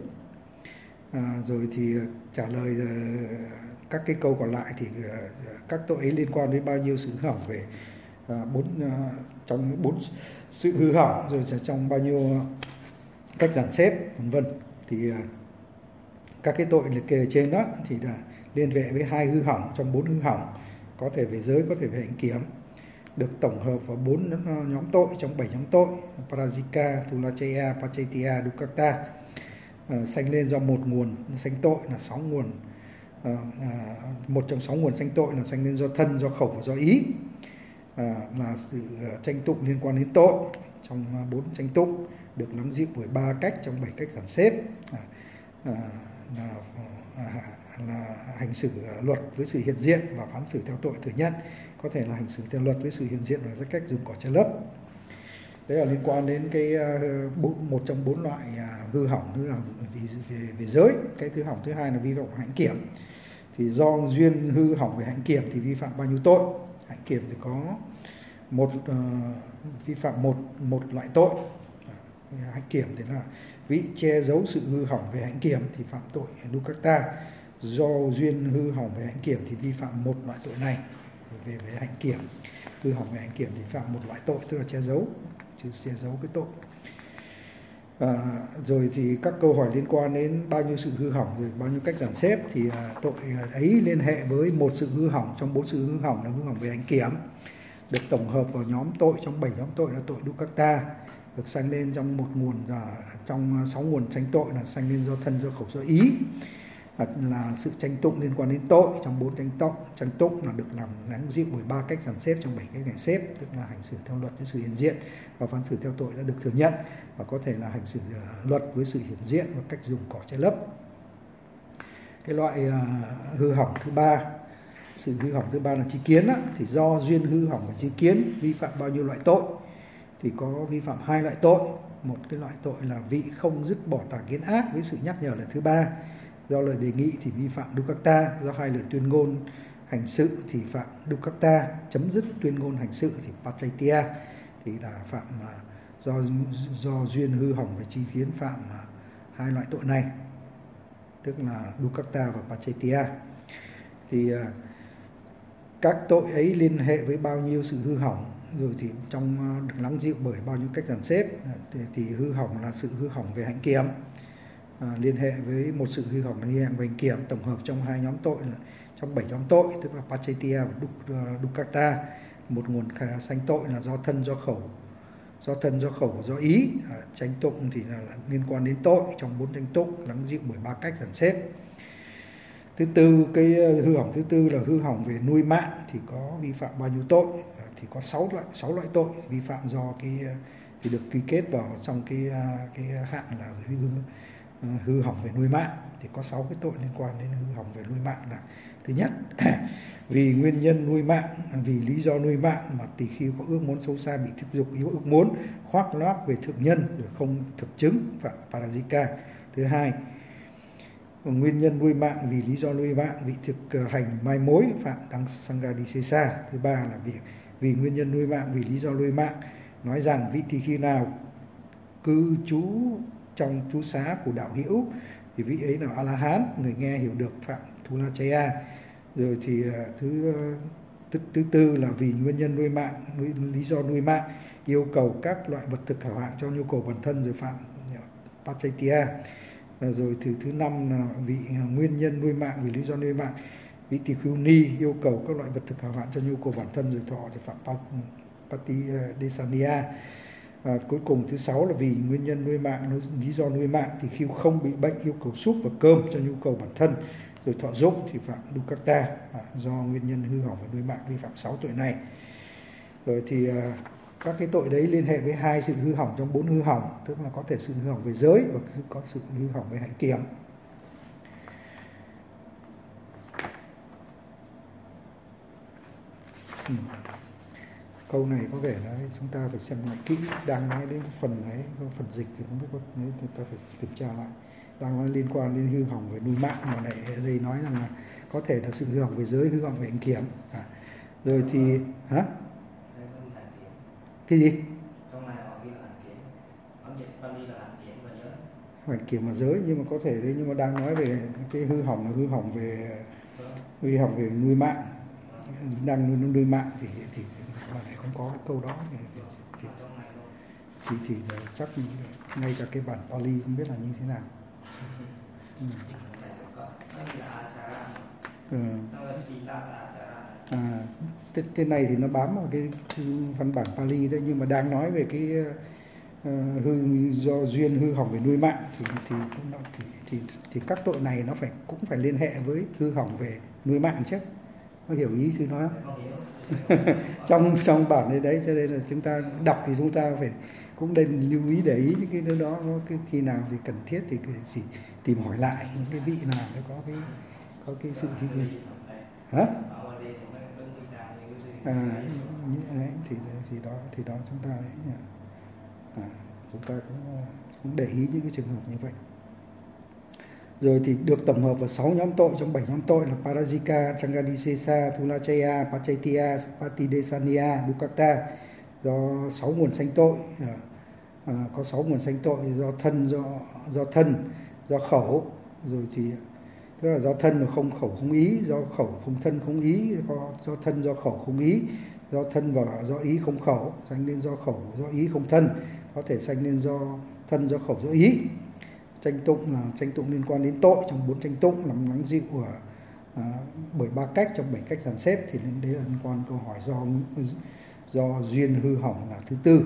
[SPEAKER 1] À, rồi thì trả lời uh, các cái câu còn lại thì uh, các tội ấy liên quan đến bao nhiêu sự hư hỏng về uh, bốn uh, trong bốn sự hư hỏng, rồi trong bao nhiêu cách dàn xếp vân vân. Thì uh, các cái tội liệt kê trên đó thì là liên hệ với hai hư hỏng trong bốn hư hỏng, có thể về giới, có thể về hạnh kiểm, được tổng hợp vào bốn nhóm tội trong bảy nhóm tội: parajika, thulachaya, pachaitia, dukkata. Uh, sanh lên do một nguồn sanh tội là sáu nguồn, uh, uh, một trong sáu nguồn sanh tội là sanh lên do thân, do khẩu và do ý, uh, là sự uh, tranh tụng liên quan đến tội trong uh, bốn tranh tụng, được lắng dịu bởi ba cách trong bảy cách giản xếp, uh, uh, là, uh, là hành xử uh, luật với sự hiện diện và phán xử theo tội thừa nhận, có thể là hành xử theo luật với sự hiện diện và cách dùng cỏ che lấp. Đấy là liên quan đến cái uh, một trong bốn loại uh, hư hỏng, tức là về, về, về giới. Cái thứ hỏng thứ hai là vi phạm hạnh kiểm. Thì do duyên hư hỏng về hạnh kiểm thì vi phạm bao nhiêu tội? Hạnh kiểm thì có một uh, vi phạm một một loại tội. Uh, hạnh kiểm thì là vị che giấu sự hư hỏng về hạnh kiểm thì phạm tội dukkata. Do duyên hư hỏng về hạnh kiểm thì vi phạm một loại tội này về về hạnh kiểm. Hư hỏng về hạnh kiểm thì phạm một loại tội, tức là che giấu, chứ che giấu cái tội. À, rồi thì các câu hỏi liên quan đến bao nhiêu sự hư hỏng, rồi bao nhiêu cách dàn xếp thì à, tội ấy liên hệ với một sự hư hỏng trong bốn sự hư hỏng là hư hỏng về hạnh kiểm, được tổng hợp vào nhóm tội trong bảy nhóm tội là tội dukkata, được sanh lên trong một nguồn à, trong sáu nguồn sanh tội là sanh lên do thân, do khẩu, do ý, là sự tranh tụng liên quan đến tội trong bốn tranh tụng tranh tụng là được làm lắng dịu bởi ba cách dàn xếp trong bảy cách dàn xếp, tức là hành xử theo luật với sự hiện diện và phán xử theo tội đã được thừa nhận, và có thể là hành xử luật với sự hiện diện và cách dùng cỏ che lấp. Cái loại uh, hư hỏng thứ ba, sự hư hỏng thứ ba là tri kiến á, thì do duyên hư hỏng và tri kiến vi phạm bao nhiêu loại tội? Thì có vi phạm hai loại tội. Một cái loại tội là vị không dứt bỏ tà kiến ác với sự nhắc nhở lần thứ ba, do lời đề nghị thì vi phạm dukkata, do hai lời tuyên ngôn hành sự thì phạm dukkata, chấm dứt tuyên ngôn hành sự thì pachaitia, thì là phạm do do duyên hư hỏng về tri kiến phạm hai loại tội này, tức là dukkata và pachaitia. Thì các tội ấy liên hệ với bao nhiêu sự hư hỏng, rồi thì trong được lắng dịu bởi bao nhiêu cách dàn xếp. Thì, thì hư hỏng là sự hư hỏng về hạnh kiểm, À, liên hệ với một sự hư hỏng là hạnh về hạnh kiểm, tổng hợp trong hai nhóm tội là trong bảy nhóm tội, tức là pachaitia và dukkata. Một nguồn sanh tội là do thân, do khẩu, do thân, do khẩu và do ý. À, tranh tụng thì là, là liên quan đến tội trong bốn tranh tụng, lắng dịu bởi ba cách dàn xếp. Thứ tư, cái hư hỏng thứ tư là hư hỏng về nuôi mạng, thì có vi phạm bao nhiêu tội? À, thì có sáu loại sáu loại tội vi phạm do cái thì được ký kết vào trong cái cái hạng là hư hư hỏng về nuôi mạng. Thì có sáu cái tội liên quan đến hư hỏng về nuôi mạng là: thứ nhất, vì nguyên nhân nuôi mạng, vì lý do nuôi mạng mà tỳ khưu có ước muốn sâu xa bị thực dục yếu ước muốn, khoác lác về thượng nhân rồi không thực chứng, phạm parajika. Thứ hai, nguyên nhân nuôi mạng vì lý do nuôi mạng vị thực hành mai mối, phạm đăng sanghadisesa. Thứ ba là vì vì nguyên nhân nuôi mạng vì lý do nuôi mạng nói rằng vị tỳ khưu nào cư trú trong trú xá của đạo hữu thì vị ấy là A La Hán, người nghe hiểu được, phạm thulachaya. Rồi thì thứ thứ, thứ tư là vì nguyên nhân nuôi mạng, nuôi, lý do nuôi mạng yêu cầu các loại vật thực hảo hạng cho nhu cầu bản thân, rồi phạm pachaitia. Rồi thứ thứ năm là vì nguyên nhân nuôi mạng vì lý do nuôi mạng vị tỳ khưu ni yêu cầu các loại vật thực hảo hạng cho nhu cầu bản thân, rồi thọ thì phạm patidesania. À, cuối cùng thứ sáu là vì nguyên nhân nuôi mạng, lý do nuôi mạng thì khi không bị bệnh yêu cầu súp và cơm cho nhu cầu bản thân, Rồi thọ dụng thì phạm dukkata, à, do nguyên nhân hư hỏng về nuôi mạng, vi phạm sáu tội này. Rồi thì à, các cái tội đấy liên hệ với hai sự hư hỏng trong bốn hư hỏng, tức là có thể sự hư hỏng về giới và có sự hư hỏng về hạnh kiểm. Ừ. Câu này có vẻ là chúng ta phải xem lại kỹ, đang nói đến phần ấy, phần dịch thì không biết có đấy, chúng ta phải kiểm tra lại. Đang nói liên quan đến hư hỏng về nuôi mạng, mà lại ở đây nói rằng là có thể là sự hư hỏng về giới, hư hỏng về hạnh kiểm. À, rồi thì hả? Cái gì? Hạnh kiểm và giới, nhưng mà có thể đấy, nhưng mà đang nói về cái hư hỏng là hư hỏng về hư hỏng về nuôi mạng, đang nuôi, nuôi mạng thì thì mà lại không có cái câu đó thì thì, thì, thì, thì, thì chắc ngay cả cái bản Pali không biết là như thế nào. Ừ. Ừ. À, cái này thì nó bám vào cái, cái văn bản Pali đấy, nhưng mà đang nói về cái uh, hư do duyên hư hỏng về nuôi mạng thì thì, thì thì thì các tội này nó phải cũng phải liên hệ với hư hỏng về nuôi mạng chứ. Có hiểu ý sư nói không? trong trong bản này đấy, cho nên là chúng ta đọc thì chúng ta phải cũng nên lưu ý để ý những cái đó, đó cái khi nào thì cần thiết thì chỉ tìm hỏi lại những cái vị nào nó có cái có cái sự hy vọng. Hả? À, ấy, thì thì đó thì đó chúng ta ấy, à, chúng ta cũng cũng để ý những cái trường hợp như vậy. Rồi thì được tổng hợp vào sáu nhóm tội trong bảy nhóm tội là Parajika, Changadisesa, Thulachaya, Pachaitia, Patidesaniya, Dukkata, do sáu nguồn sanh tội. À, à, có sáu nguồn sanh tội do thân, do do thân, do khẩu, rồi thì tức là do thân mà không khẩu không ý, do khẩu không thân không ý, do thân do khẩu không ý, do thân và do ý không khẩu, sanh nên do khẩu do ý không thân, có thể sanh nên do thân do khẩu do ý. Tranh tụng là tranh tụng liên quan đến tội trong bốn tranh tụng, làm lắng dịu ở à, bởi ba cách trong bảy cách dàn xếp, thì đến đấy là liên quan câu hỏi do do duyên hư hỏng là thứ tư.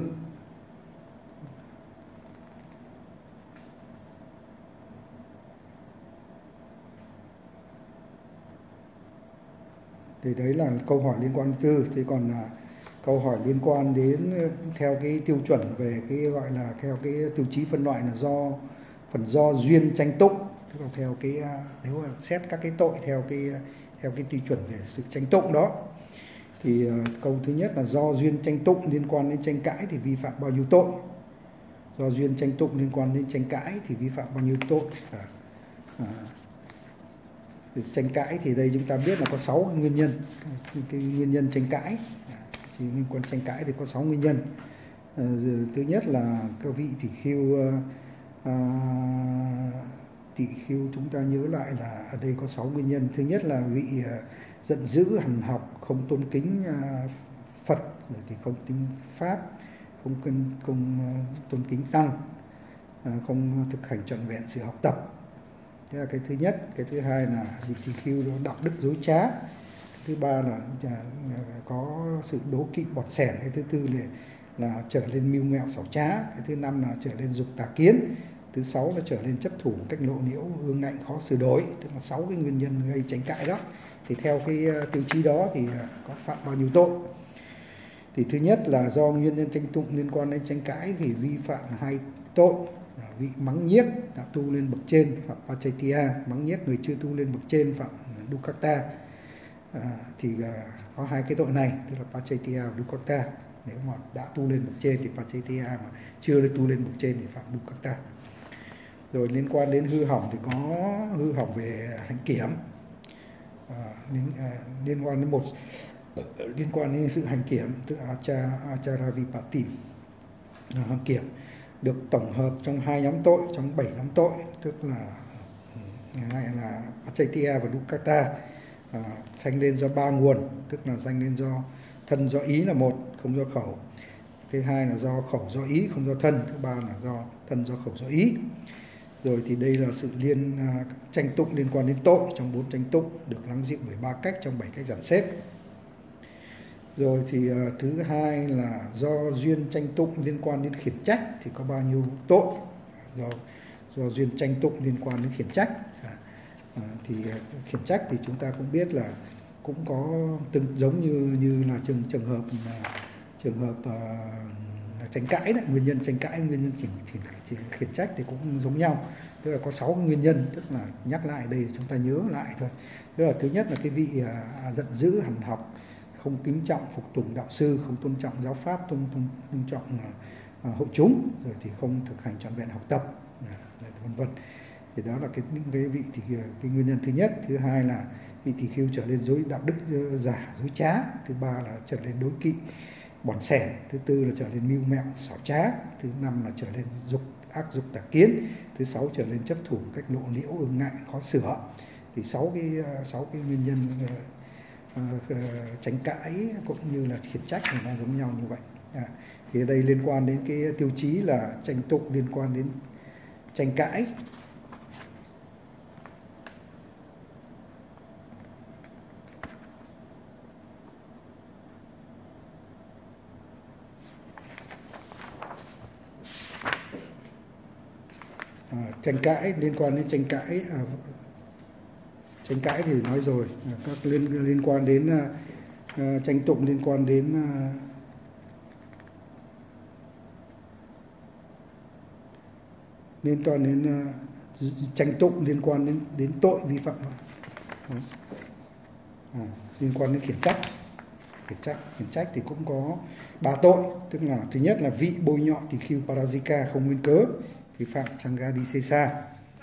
[SPEAKER 1] Thì đấy là câu hỏi liên quan tư. Thế còn là câu hỏi liên quan đến theo cái tiêu chuẩn về cái gọi là theo cái tiêu chí phân loại là do phần do duyên tranh tụng, tức là theo cái nếu mà xét các cái tội theo cái theo cái tiêu chuẩn về sự tranh tụng đó, thì uh, câu thứ nhất là do duyên tranh tụng liên quan đến tranh cãi thì vi phạm bao nhiêu tội? Do duyên tranh tụng liên quan đến tranh cãi thì vi phạm bao nhiêu tội? À, à, tranh cãi thì đây chúng ta biết là có sáu nguyên nhân, cái nguyên nhân tranh cãi, à, chỉ liên quan tranh cãi thì có sáu nguyên nhân. À, thứ nhất là các vị tỷ khưu uh, À, tỳ khưu chúng ta nhớ lại là ở đây có sáu nguyên nhân. Thứ nhất là vị uh, giận dữ hằn học, không tôn kính uh, Phật, rồi thì không kính Pháp, không, không, không uh, tôn kính Tăng, uh, không thực hành trọn vẹn sự học tập. Thế là cái thứ nhất. Cái thứ hai là vị tỳ khưu đó đạo đức dối trá. Thứ ba là uh, có sự đố kỵ bọt sẻn. Cái thứ tư là là trở lên mưu mẹo xảo trá. Cái thứ năm là trở lên dục tà kiến. Thứ sáu là trở lên chấp thủ một cách lộ liễu, ương ngạnh, khó sửa đổi. Tức là sáu cái nguyên nhân gây tranh cãi đó. Thì theo cái tiêu chí đó thì có phạm bao nhiêu tội? Thì thứ nhất là do nguyên nhân tranh tụng liên quan đến tranh cãi thì vi phạm hai tội. Vị mắng nhiếc đã tu lên bậc trên phạm Pachaitia, mắng nhiếc người chưa tu lên bậc trên phạm Dukkata. À, thì có hai cái tội này, tức là Pachaitia và Dukkata. Nếu mà đã tu lên bậc trên thì Pachaitia, mà chưa tu lên bậc trên thì phạm Dukkata. Rồi liên quan đến hư hỏng thì có hư hỏng về hạnh kiểm, à, liên, à, liên quan đến một liên quan đến sự hành kiểm, tức là acha acharavipatim, hạnh kiểm được tổng hợp trong hai nhóm tội, trong bảy nhóm tội, tức là hai là Pachaitia và Dukkata, à, sanh lên do ba nguồn, tức là sanh lên do thân do ý là một, không do khẩu. Thứ hai là do khẩu do ý, không do thân. Thứ ba là do thân do khẩu do ý. Rồi thì đây là sự liên uh, tranh tụng liên quan đến tội trong bốn tranh tụng, được lắng dịu bởi ba cách trong bảy cách dàn xếp. Rồi thì uh, thứ hai là do duyên tranh tụng liên quan đến khiển trách thì có bao nhiêu tội? Do do duyên tranh tụng liên quan đến khiển trách, à, À, thì khiển trách thì chúng ta cũng biết là cũng có từng giống như như là trường trường hợp là trường hợp uh, tranh cãi đấy, nguyên nhân tranh cãi, nguyên nhân chỉnh chỉnh, chỉnh khiển trách thì cũng giống nhau, tức là có sáu nguyên nhân, tức là nhắc lại đây chúng ta nhớ lại thôi. Tức là thứ nhất là cái vị uh, giận dữ hằn học, không kính trọng phục tùng đạo sư, không tôn trọng giáo pháp, tôn tôn, tôn trọng uh, uh, hội chúng, rồi thì không thực hành trọn vẹn học tập, uh, vân vân. Thì đó là cái những cái vị thì cái nguyên nhân thứ nhất. Thứ hai là vị tỳ khưu trở lên dối đạo đức giả, dối trá. Thứ ba là trở lên đố kỵ, bỏn sẻn. Thứ tư là trở lên mưu mẹo, xảo trá. Thứ năm là trở lên dục ác dục tà kiến. Thứ sáu trở lên chấp thủ cách lộ liễu, ương ngại, khó sửa. Thì sáu cái sáu cái nguyên nhân uh, uh, tranh cãi cũng như là khiển trách thì nó giống nhau như vậy. À, thì ở đây liên quan đến cái tiêu chí là tranh tụng, liên quan đến tranh cãi. À, tranh cãi, liên quan đến tranh cãi, à, tranh cãi thì nói rồi, à, các liên liên quan đến à, à, tranh tụng, liên quan đến à, liên quan đến à, tranh tụng, liên quan đến đến tội vi phạm, à, liên quan đến khiển trách. Khiển trách, khiển trách thì cũng có ba tội, tức là thứ nhất là vị bôi nhọ tỳ khưu Parajika không nguyên cớ, vi phạm Sanghadisesa.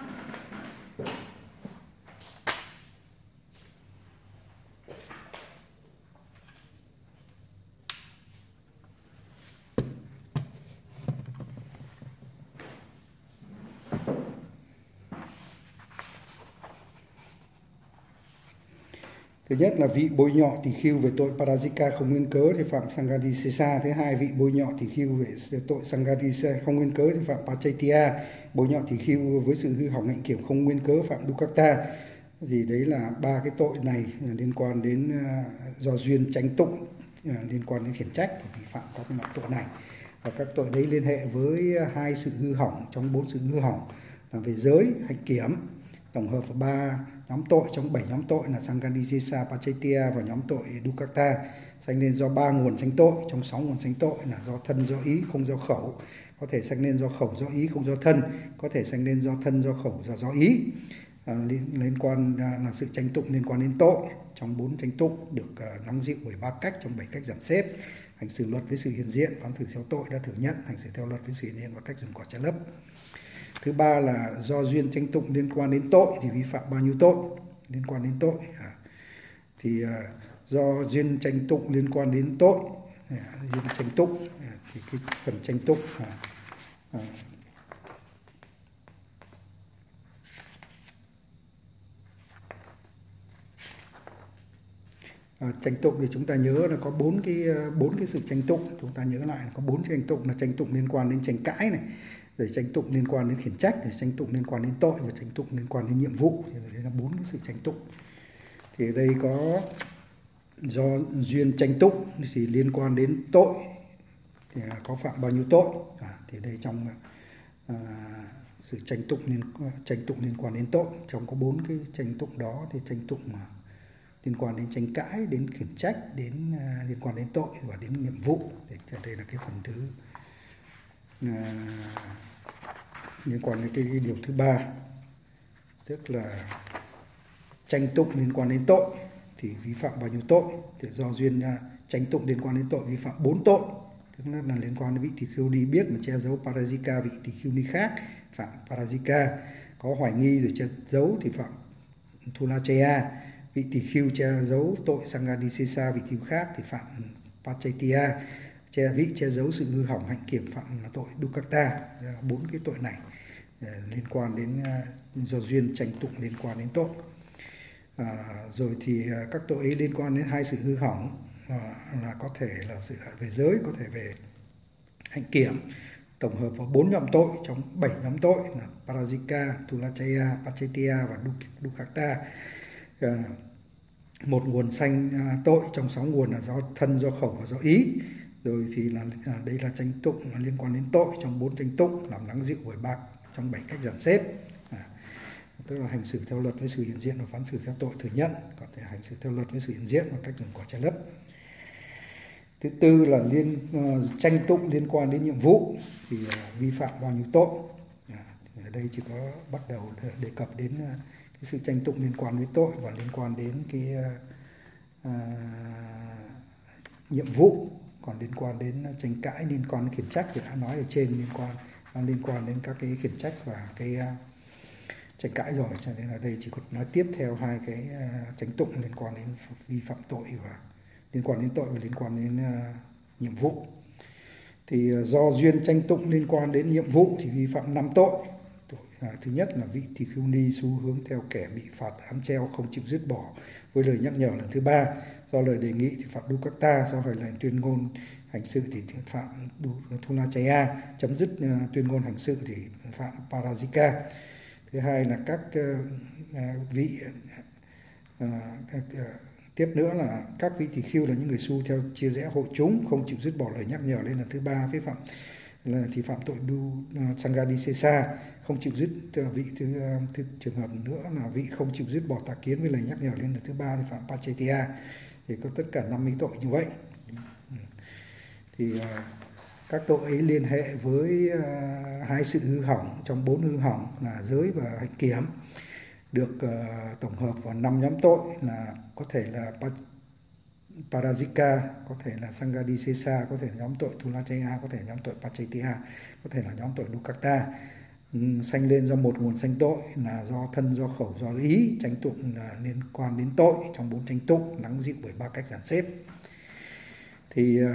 [SPEAKER 1] Thứ nhất là vị bôi nhọ tỳ khưu về tội Parajika không nguyên cớ thì phạm Sanghadisesa. Thứ hai, vị bôi nhọ tỳ khưu về tội Sanghadisesa không nguyên cớ thì phạm Pachaitya. Bôi nhọ tỳ khưu với sự hư hỏng hạnh kiểm không nguyên cớ phạm Dukkata. Thì đấy là ba cái tội này liên quan đến uh, do duyên tranh tụng, uh, liên quan đến khiển trách thì phạm các cái loại tội này. Và các tội đấy liên hệ với hai sự hư hỏng trong bốn sự hư hỏng là về giới, hạnh kiểm, tổng hợp vào ba nhóm tội trong bảy nhóm tội là Sanghadisesa, Pachaitya và nhóm tội Dukkata, sanh lên do ba nguồn sanh tội. Trong sáu nguồn sanh tội là do thân, do ý, không do khẩu, có thể sanh lên do khẩu, do ý, không do thân, có thể sanh lên do thân, do khẩu và do ý. À, liên, liên quan à, là sự tranh tụng liên quan đến tội trong bốn tranh tụng được à, lắng dịu bởi ba cách trong bảy cách giản xếp: hành xử luật với sự hiện diện, phán xử theo tội đã thừa nhận, hành xử theo luật với sự hiện diện và cách dùng cỏ che lấp. Thứ ba là do duyên tranh tụng liên quan đến tội thì vi phạm bao nhiêu tội liên quan đến tội. À, thì à, do duyên tranh tụng liên quan đến tội, à, duyên tranh tụng à, thì cái phần tranh tụng à, à, À, tranh tụng thì chúng ta nhớ là có bốn cái bốn cái sự tranh tụng, chúng ta nhớ lại là có bốn tranh tụng là tranh tụng liên quan đến tranh cãi này, rồi tranh tụng liên quan đến khiển trách, rồi tranh tụng liên quan đến tội và tranh tụng liên quan đến nhiệm vụ. Thì đấy là bốn cái sự tranh tụng. Thì ở đây có do duyên tranh tụng thì liên quan đến tội thì có phạm bao nhiêu tội. À, thì đây trong à, sự tranh tụng liên tranh tụng liên quan đến tội, trong có bốn cái tranh tụng đó thì tranh tụng mà liên quan đến tranh cãi, đến khiển trách, đến uh, liên quan đến tội và đến nhiệm vụ. Để, đây là cái phần thứ uh, liên quan đến cái, cái điều thứ ba, tức là tranh tụng liên quan đến tội thì vi phạm bao nhiêu tội. Thì do duyên uh, tranh tụng liên quan đến tội vi phạm bốn tội, tức là, là liên quan đến vị tỳ khưu ni biết mà che giấu Parajika vị tỳ khưu ni khác phạm Parajika, có hoài nghi rồi che giấu thì phạm Thulachaya, vị tỳ khưu che giấu tội Sanghadisesa vị tỳ khưu khác thì phạm Pachaitya, che vị che giấu sự hư hỏng hạnh kiểm phạm là tội Dukkata. Bốn cái tội này liên quan đến do duyên tranh tụng liên quan đến tội. À, rồi thì các tội ấy liên quan đến hai sự hư hỏng à, là có thể là sự về giới, có thể về hạnh kiểm, tổng hợp vào bốn nhóm tội trong bảy nhóm tội là Parajika, Thulachaya, Pachaitya và Dukkata. À, một nguồn sanh à, tội trong sáu nguồn là do thân, do khẩu và do ý. Rồi thì là à, đây là tranh tụng liên quan đến tội trong bốn tranh tụng làm lắng dịu bởi bạc trong bảy cách giản xếp. À, tức là hành xử theo luật với sự hiện diện và phán xử theo tội thừa nhận, có thể hành xử theo luật với sự hiện diện và cách dùng quả trái đất. Thứ tư là liên uh, tranh tụng liên quan đến nhiệm vụ thì uh, vi phạm bao nhiêu tội. À, ở đây chỉ có bắt đầu đề cập đến uh, cái sự tranh tụng liên quan với tội và liên quan đến cái uh, uh, nhiệm vụ. Còn liên quan đến tranh cãi, liên quan đến khiển trách thì đã nói ở trên, liên quan liên quan đến các cái khiển trách và cái uh, tranh cãi rồi, cho nên là đây chỉ có nói tiếp theo hai cái uh, tranh tụng liên quan đến vi phạm tội và liên quan đến tội và liên quan đến uh, nhiệm vụ. Thì uh, do duyên tranh tụng liên quan đến nhiệm vụ thì vi phạm năm tội. Tội uh, thứ nhất là vị tỳ khưu ni xu hướng theo kẻ bị phạt án treo không chịu dứt bỏ với lời nhắc nhở lần thứ ba. Do lời đề nghị thì phạm dukkata, do lời lệnh tuyên ngôn hành sự thì phạm thulachaya, chấm dứt uh, tuyên ngôn hành sự thì phạm parajika. Thứ hai là các uh, uh, vị uh, các, uh, tiếp nữa là các vị tỳ khưu là những người su theo chia rẽ hội chúng, không chịu dứt bỏ lời nhắc nhở lên lần thứ ba, vi phạm là thì phạm tội du uh, sangadisesa, không chịu dứt. Vị thứ, uh, thứ trường hợp nữa là vị không chịu dứt bỏ tà kiến với lời nhắc nhở lên lần thứ ba thì phạm pachetia. Thì có tất cả năm mươi tội như vậy. Thì uh, các tội ấy liên hệ với uh, hai sự hư hỏng trong bốn hư hỏng là giới và hạnh kiểm, được uh, tổng hợp vào năm nhóm tội là có thể là parajika, có thể là sangadisesa, có thể là nhóm tội thulachaya, có thể là nhóm tội pachetia, có thể là nhóm tội dukkata. Um, sanh lên do một nguồn sanh tội là do thân, do khẩu, do ý. Tranh tụng là liên quan đến tội trong bốn tranh tụng, lắng dịu bởi ba cách giản xếp. Thì uh,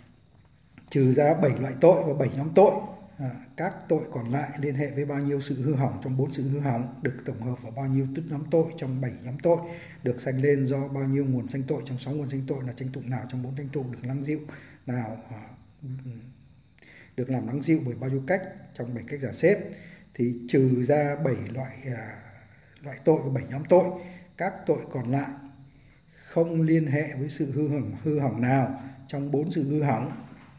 [SPEAKER 1] trừ ra bảy loại tội và bảy nhóm tội, à, các tội còn lại liên hệ với bao nhiêu sự hư hỏng trong bốn sự hư hỏng, được tổng hợp vào bao nhiêu tức nhóm tội trong bảy nhóm tội, được sanh lên do bao nhiêu nguồn sanh tội trong sáu nguồn sanh tội, là tranh tụng nào trong bốn tranh tụng được lắng dịu nào, à, được làm lắng dịu bởi bao nhiêu cách trong bảy cách giả xếp. Thì trừ ra bảy loại à, loại tội và bảy nhóm tội, các tội còn lại không liên hệ với sự hư hỏng hư hỏng nào trong bốn sự hư hỏng.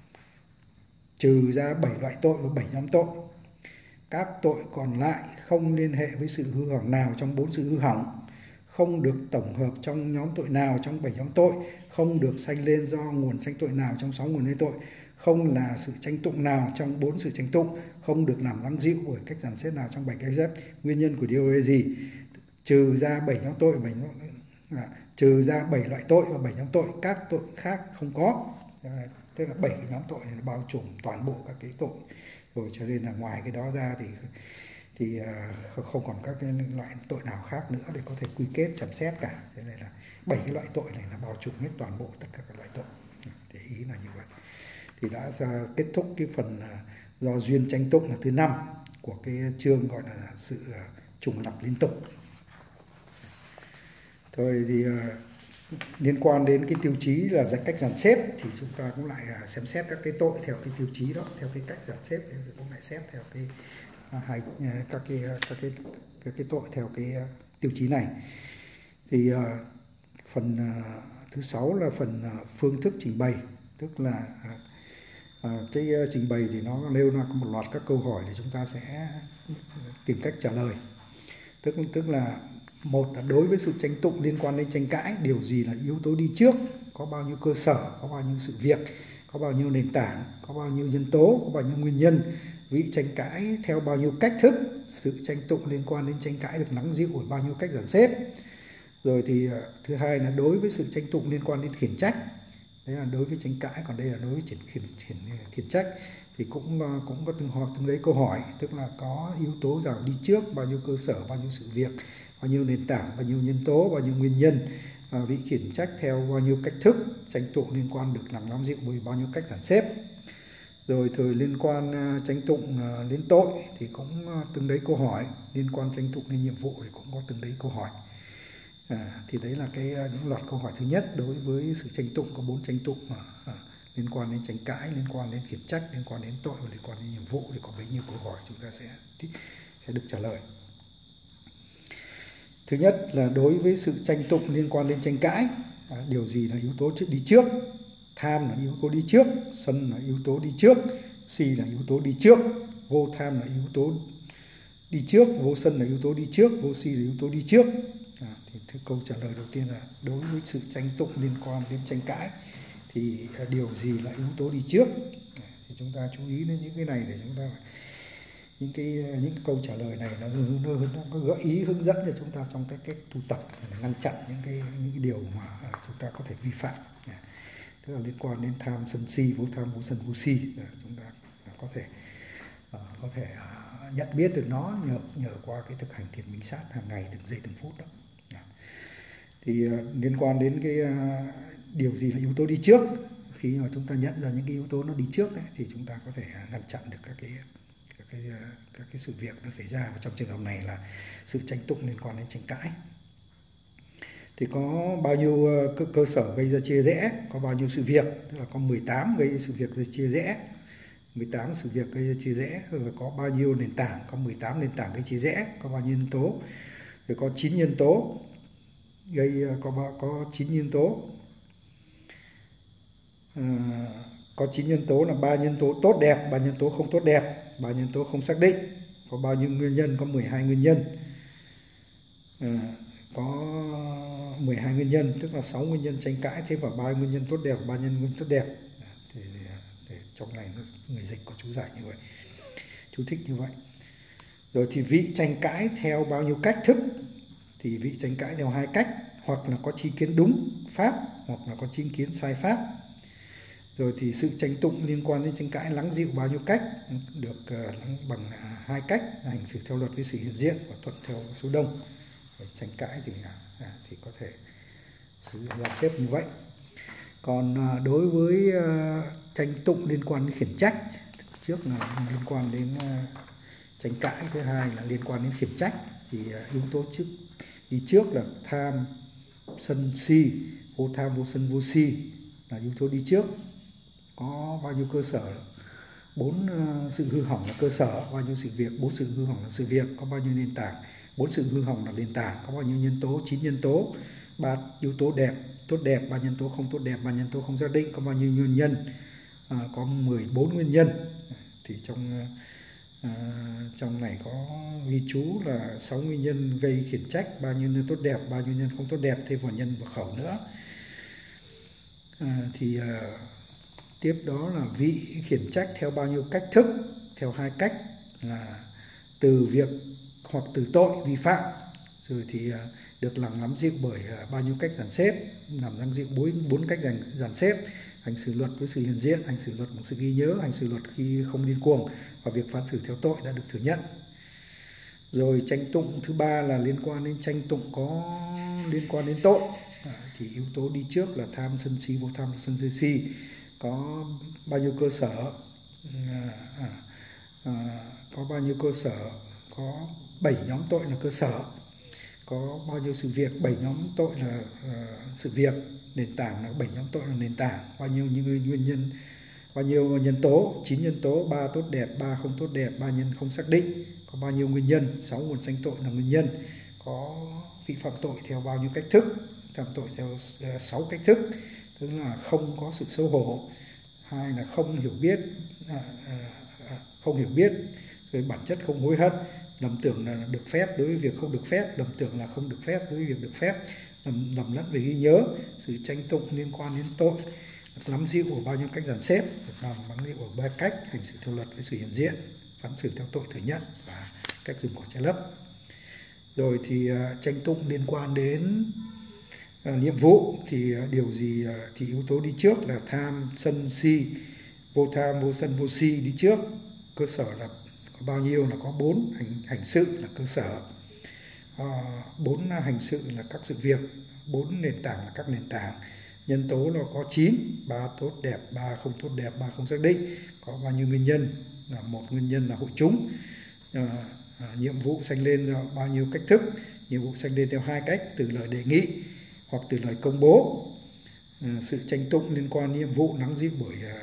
[SPEAKER 1] Trừ ra bảy loại tội và bảy nhóm tội, các tội còn lại không liên hệ với sự hư hỏng nào trong bốn sự hư hỏng, không được tổng hợp trong nhóm tội nào trong bảy nhóm tội, không được sanh lên do nguồn sanh tội nào trong sáu nguồn sanh tội, không là sự tranh tụng nào trong bốn sự tranh tụng, không được làm lắng dịu bởi cách giản xếp nào trong bảy cách xếp. Nguyên nhân của điều là gì? Trừ ra bảy nhóm tội, bảy nhóm, à, trừ ra bảy loại tội và bảy nhóm tội, các tội khác không có. Tức là bảy cái nhóm tội này nó bao trùm toàn bộ các cái tội rồi, cho nên là ngoài cái đó ra thì thì uh, không còn các cái loại tội nào khác nữa để có thể quy kết xem xét cả. Thế nên là bảy cái loại tội này là bao trùm hết toàn bộ tất cả các loại tội. Để ý là như vậy. Thì đã ra kết thúc cái phần uh, do duyên tranh tụng là thứ năm của cái chương gọi là sự uh, trùng lặp liên tục. Thôi thì uh, liên quan đến cái tiêu chí là giải cách dàn xếp thì chúng ta cũng lại xem xét các cái tội theo cái tiêu chí đó, theo cái cách dàn xếp thì cũng lại xét theo cái hai các cái các cái các cái tội theo cái tiêu chí này. Thì uh, phần uh, thứ sáu là phần uh, phương thức trình bày, tức là uh, cái uh, trình bày thì nó nêu ra một loạt các câu hỏi để chúng ta sẽ tìm cách trả lời. Tức tức là một là đối với sự tranh tụng liên quan đến tranh cãi, điều gì là yếu tố đi trước, có bao nhiêu cơ sở, có bao nhiêu sự việc, có bao nhiêu nền tảng, có bao nhiêu nhân tố, có bao nhiêu nguyên nhân, vị tranh cãi theo bao nhiêu cách thức, sự tranh tụng liên quan đến tranh cãi được lắng dịu ở bao nhiêu cách giản xếp. Rồi thì thứ hai là đối với sự tranh tụng liên quan đến khiển trách, đấy là đối với tranh cãi, còn đây là đối với khiển khiển khiển, khiển trách thì cũng cũng có từng hoặc từng đấy câu hỏi, tức là có yếu tố nào đi trước, bao nhiêu cơ sở, bao nhiêu sự việc, bao nhiêu nền tảng, bao nhiêu nhân tố, bao nhiêu nguyên nhân, à, vị khiển trách theo bao nhiêu cách thức, tranh tụng liên quan được làm lắng dịu bởi bao nhiêu cách giản xếp. Rồi thời liên quan uh, tranh tụng uh, đến tội thì cũng uh, từng đấy câu hỏi, liên quan tranh tụng đến nhiệm vụ thì cũng có từng đấy câu hỏi. À, thì đấy là cái uh, những loạt câu hỏi thứ nhất đối với sự tranh tụng, có bốn tranh tụng uh, uh, liên quan đến tranh cãi, liên quan đến khiển trách, liên quan đến tội và liên quan đến nhiệm vụ, thì có bấy nhiêu câu hỏi chúng ta sẽ sẽ được trả lời. Thứ nhất là đối với sự tranh tụng liên quan đến tranh cãi, à, điều gì là yếu tố đi trước? Tham là yếu tố đi trước, sân là yếu tố đi trước, si là yếu tố đi trước, vô tham là yếu tố đi trước, vô sân là yếu tố đi trước, vô si là yếu tố đi trước. À, thì, thì câu trả lời đầu tiên là đối với sự tranh tụng liên quan đến tranh cãi thì à, điều gì là yếu tố đi trước? À, thì chúng ta chú ý đến những cái này để chúng ta những cái những cái câu trả lời này nó, nó, nó có gợi ý hướng dẫn cho chúng ta trong cái cách tu tập để ngăn chặn những cái những cái điều mà à, chúng ta có thể vi phạm. À, tức là liên quan đến tham sân si, vô tham vô sân vô si, à, chúng ta à, có thể à, có thể à, nhận biết được nó nhờ nhờ qua cái thực hành thiền minh sát hàng ngày từng giây từng phút đó. À, thì à, liên quan đến cái à, điều gì là yếu tố đi trước, khi mà chúng ta nhận ra những cái yếu tố nó đi trước ấy, thì chúng ta có thể ngăn chặn được các cái các cái các cái sự việc nó xảy ra. Và trong trường hợp này là sự tranh tụng liên quan đến tranh cãi. Thì có bao nhiêu cơ, cơ sở gây ra chia rẽ, có bao nhiêu sự việc, tức là có mười tám gây sự việc gây chia rẽ, mười tám sự việc gây ra chia rẽ, rồi có bao nhiêu nền tảng, có mười tám nền tảng gây chia rẽ, có bao nhiêu nhân tố, rồi có chín nhân tố gây có có chín nhân tố. À, có chín nhân tố là ba nhân tố tốt đẹp, ba nhân tố không tốt đẹp, ba nhân tố không xác định. Có bao nhiêu nguyên nhân? Có mười hai nguyên nhân. À, có mười hai nguyên nhân, tức là sáu nguyên nhân tranh cãi, thêm vào ba nguyên nhân tốt đẹp, ba nhân nguyên tốt đẹp. À, thì, thì trong này người dịch có chú giải như vậy, chú thích như vậy. Rồi thì vị tranh cãi theo bao nhiêu cách thức? Thì vị tranh cãi theo hai cách, hoặc là có tri kiến đúng pháp, hoặc là có tri kiến sai pháp. Rồi thì sự tranh tụng liên quan đến tranh cãi lắng dịu bao nhiêu cách? Được uh, bằng uh, hai cách, hành xử theo luật với sự hiện diện và thuận theo số đông. Để tranh cãi thì uh, thì có thể sử dụng dàn xếp như vậy. Còn uh, đối với uh, tranh tụng liên quan đến khiển trách, trước là liên quan đến uh, tranh cãi, thứ hai là liên quan đến khiển trách, thì uh, yếu tố trước đi trước là tham sân si, vô tham vô sân vô si là yếu tố đi trước. Có bao nhiêu cơ sở? Bốn uh, sự hư hỏng là cơ sở, bao nhiêu sự việc? Bốn sự hư hỏng là sự việc. Có bao nhiêu nền tảng? Bốn sự hư hỏng là nền tảng. Có bao nhiêu nhân tố? Chín nhân tố. Ba yếu tố đẹp, tốt đẹp, ba nhân tố không tốt đẹp, ba nhân tố không xác định. Có bao nhiêu nguyên nhân? À, có mười bốn nguyên nhân. Thì trong uh, trong này có ghi chú là sáu nguyên nhân gây khiển trách, ba nguyên nhân tốt đẹp, ba nguyên nhân không tốt đẹp, thêm vào nhân và khẩu nữa. À, thì uh, tiếp đó là vị khiển trách theo bao nhiêu cách thức? Theo hai cách là từ việc hoặc từ tội vi phạm. Rồi thì được làm nắm dịu bởi bao nhiêu cách dàn xếp, làm nắm dịu bốn bốn cách dàn, dàn xếp: hành xử luật với sự hiện diện, hành xử luật bằng sự ghi nhớ, hành xử luật khi không điên cuồng, và việc phán xử theo tội đã được thừa nhận. Rồi tranh tụng thứ ba là liên quan đến tranh tụng có liên quan đến tội. À, thì yếu tố đi trước là tham sân si, vô tham vô sân vô si. Có bao nhiêu cơ sở? À, à, à, có bao nhiêu cơ sở? Có bảy nhóm tội là cơ sở. Có bao nhiêu sự việc? bảy nhóm tội là uh, sự việc. Nền tảng là bảy nhóm tội là nền tảng. Bao nhiêu những nguyên nhân? Bao nhiêu nhân tố? chín nhân tố, ba tốt đẹp, ba không tốt đẹp, ba nhân không xác định. Có bao nhiêu nguyên nhân? sáu nguồn sanh tội là nguyên nhân. Có vị phạm tội theo bao nhiêu cách thức? Phạm tội theo sáu cách thức. Tức là không có sự xấu hổ, hai là không hiểu biết, à, à, không hiểu biết, rồi bản chất không hối hận, lầm tưởng là được phép đối với việc không được phép, lầm tưởng là không được phép đối với việc được phép, lầm, lầm lẫn về ghi nhớ, sự tranh tụng liên quan đến tội, nắm dịu ở bao nhiêu cách dàn xếp, làm nắm dịu ở ba cách: hành xử theo luật với sự hiện diện, phán xử theo tội thừa nhận, và cách dùng cỏ che lấp. Rồi thì uh, tranh tụng liên quan đến À, nhiệm vụ thì điều gì thì yếu tố đi trước là tham sân si, vô tham vô sân vô si đi trước. Cơ sở là có bao nhiêu? Là có bốn. Hành, hành sự là cơ sở, bốn à, hành sự là các sự việc, bốn nền tảng là các nền tảng. Nhân tố là có chín, ba tốt đẹp, ba không tốt đẹp, ba không xác định. Có bao nhiêu nguyên nhân? Là một nguyên nhân là hội chúng. À, à, nhiệm vụ sanh lên do bao nhiêu cách thức? Nhiệm vụ sanh lên theo hai cách: từ lời đề nghị hoặc từ lời công bố. À, sự tranh tụng liên quan nhiệm vụ nắm giữ bởi à,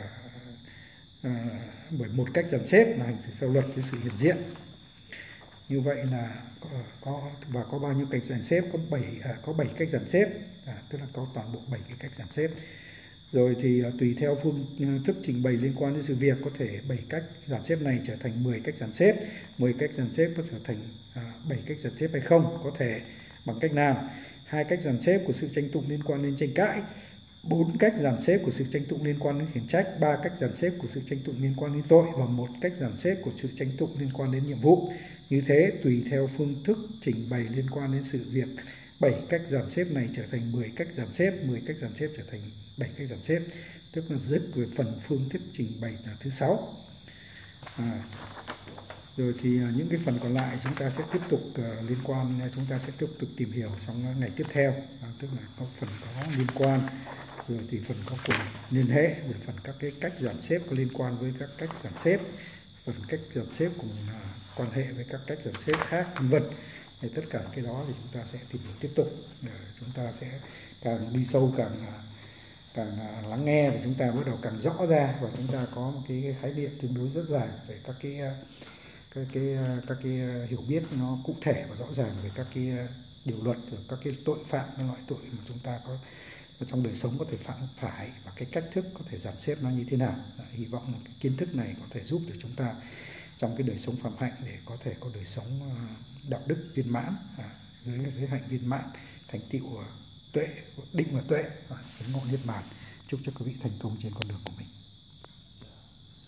[SPEAKER 1] à, bởi một cách dàn xếp là hành xử theo luật với sự hiện diện. Như vậy là có, có và có bao nhiêu cách dàn xếp? Có bảy à, có bảy cách dàn xếp, à, tức là có toàn bộ bảy cái cách dàn xếp. Rồi thì uh, tùy theo phương thức trình bày liên quan đến sự việc, có thể bảy cách dàn xếp này trở thành mười cách dàn xếp, mười cách dàn xếp có trở thành uh, bảy cách dàn xếp hay không, có thể bằng cách nào. Hai cách dàn xếp của sự tranh tụng liên quan đến tranh cãi, bốn cách dàn xếp của sự tranh tụng liên quan đến khiển trách, ba cách dàn xếp của sự tranh tụng liên quan đến tội và một cách dàn xếp của sự tranh tụng liên quan đến nhiệm vụ. Như thế, tùy theo phương thức trình bày liên quan đến sự việc, bảy cách dàn xếp này trở thành mười cách dàn xếp, mười cách dàn xếp trở thành bảy cách dàn xếp, tức là dứt về phần phương thức trình bày là thứ sáu. À, rồi thì những cái phần còn lại chúng ta sẽ tiếp tục uh, liên quan, chúng ta sẽ tiếp tục tìm hiểu trong ngày tiếp theo, à, tức là có phần có liên quan, rồi thì phần có cùng liên hệ, rồi phần các cái cách dàn xếp có liên quan với các cách dàn xếp, phần cách dàn xếp cùng uh, quan hệ với các cách dàn xếp khác, vân vân. Thì tất cả cái đó thì chúng ta sẽ tìm hiểu tiếp tục. Để chúng ta sẽ càng đi sâu, càng càng lắng nghe thì chúng ta bắt đầu càng rõ ra, và chúng ta có một cái khái niệm tương đối rất dài về các cái các cái các cái hiểu biết nó cụ thể và rõ ràng về các cái điều luật, rồi các cái tội phạm, các loại tội mà chúng ta có trong đời sống có thể phạm phải, và cái cách thức có thể dàn xếp nó như thế nào. Hy vọng cái kiến thức này có thể giúp được chúng ta trong cái đời sống phạm hạnh để có thể có đời sống đạo đức viên mãn, dưới cái giới hạnh viên mãn, thành tựu tuệ, định và tuệ, chứng ngộ niết bàn. Chúc cho quý vị thành công trên con đường của mình.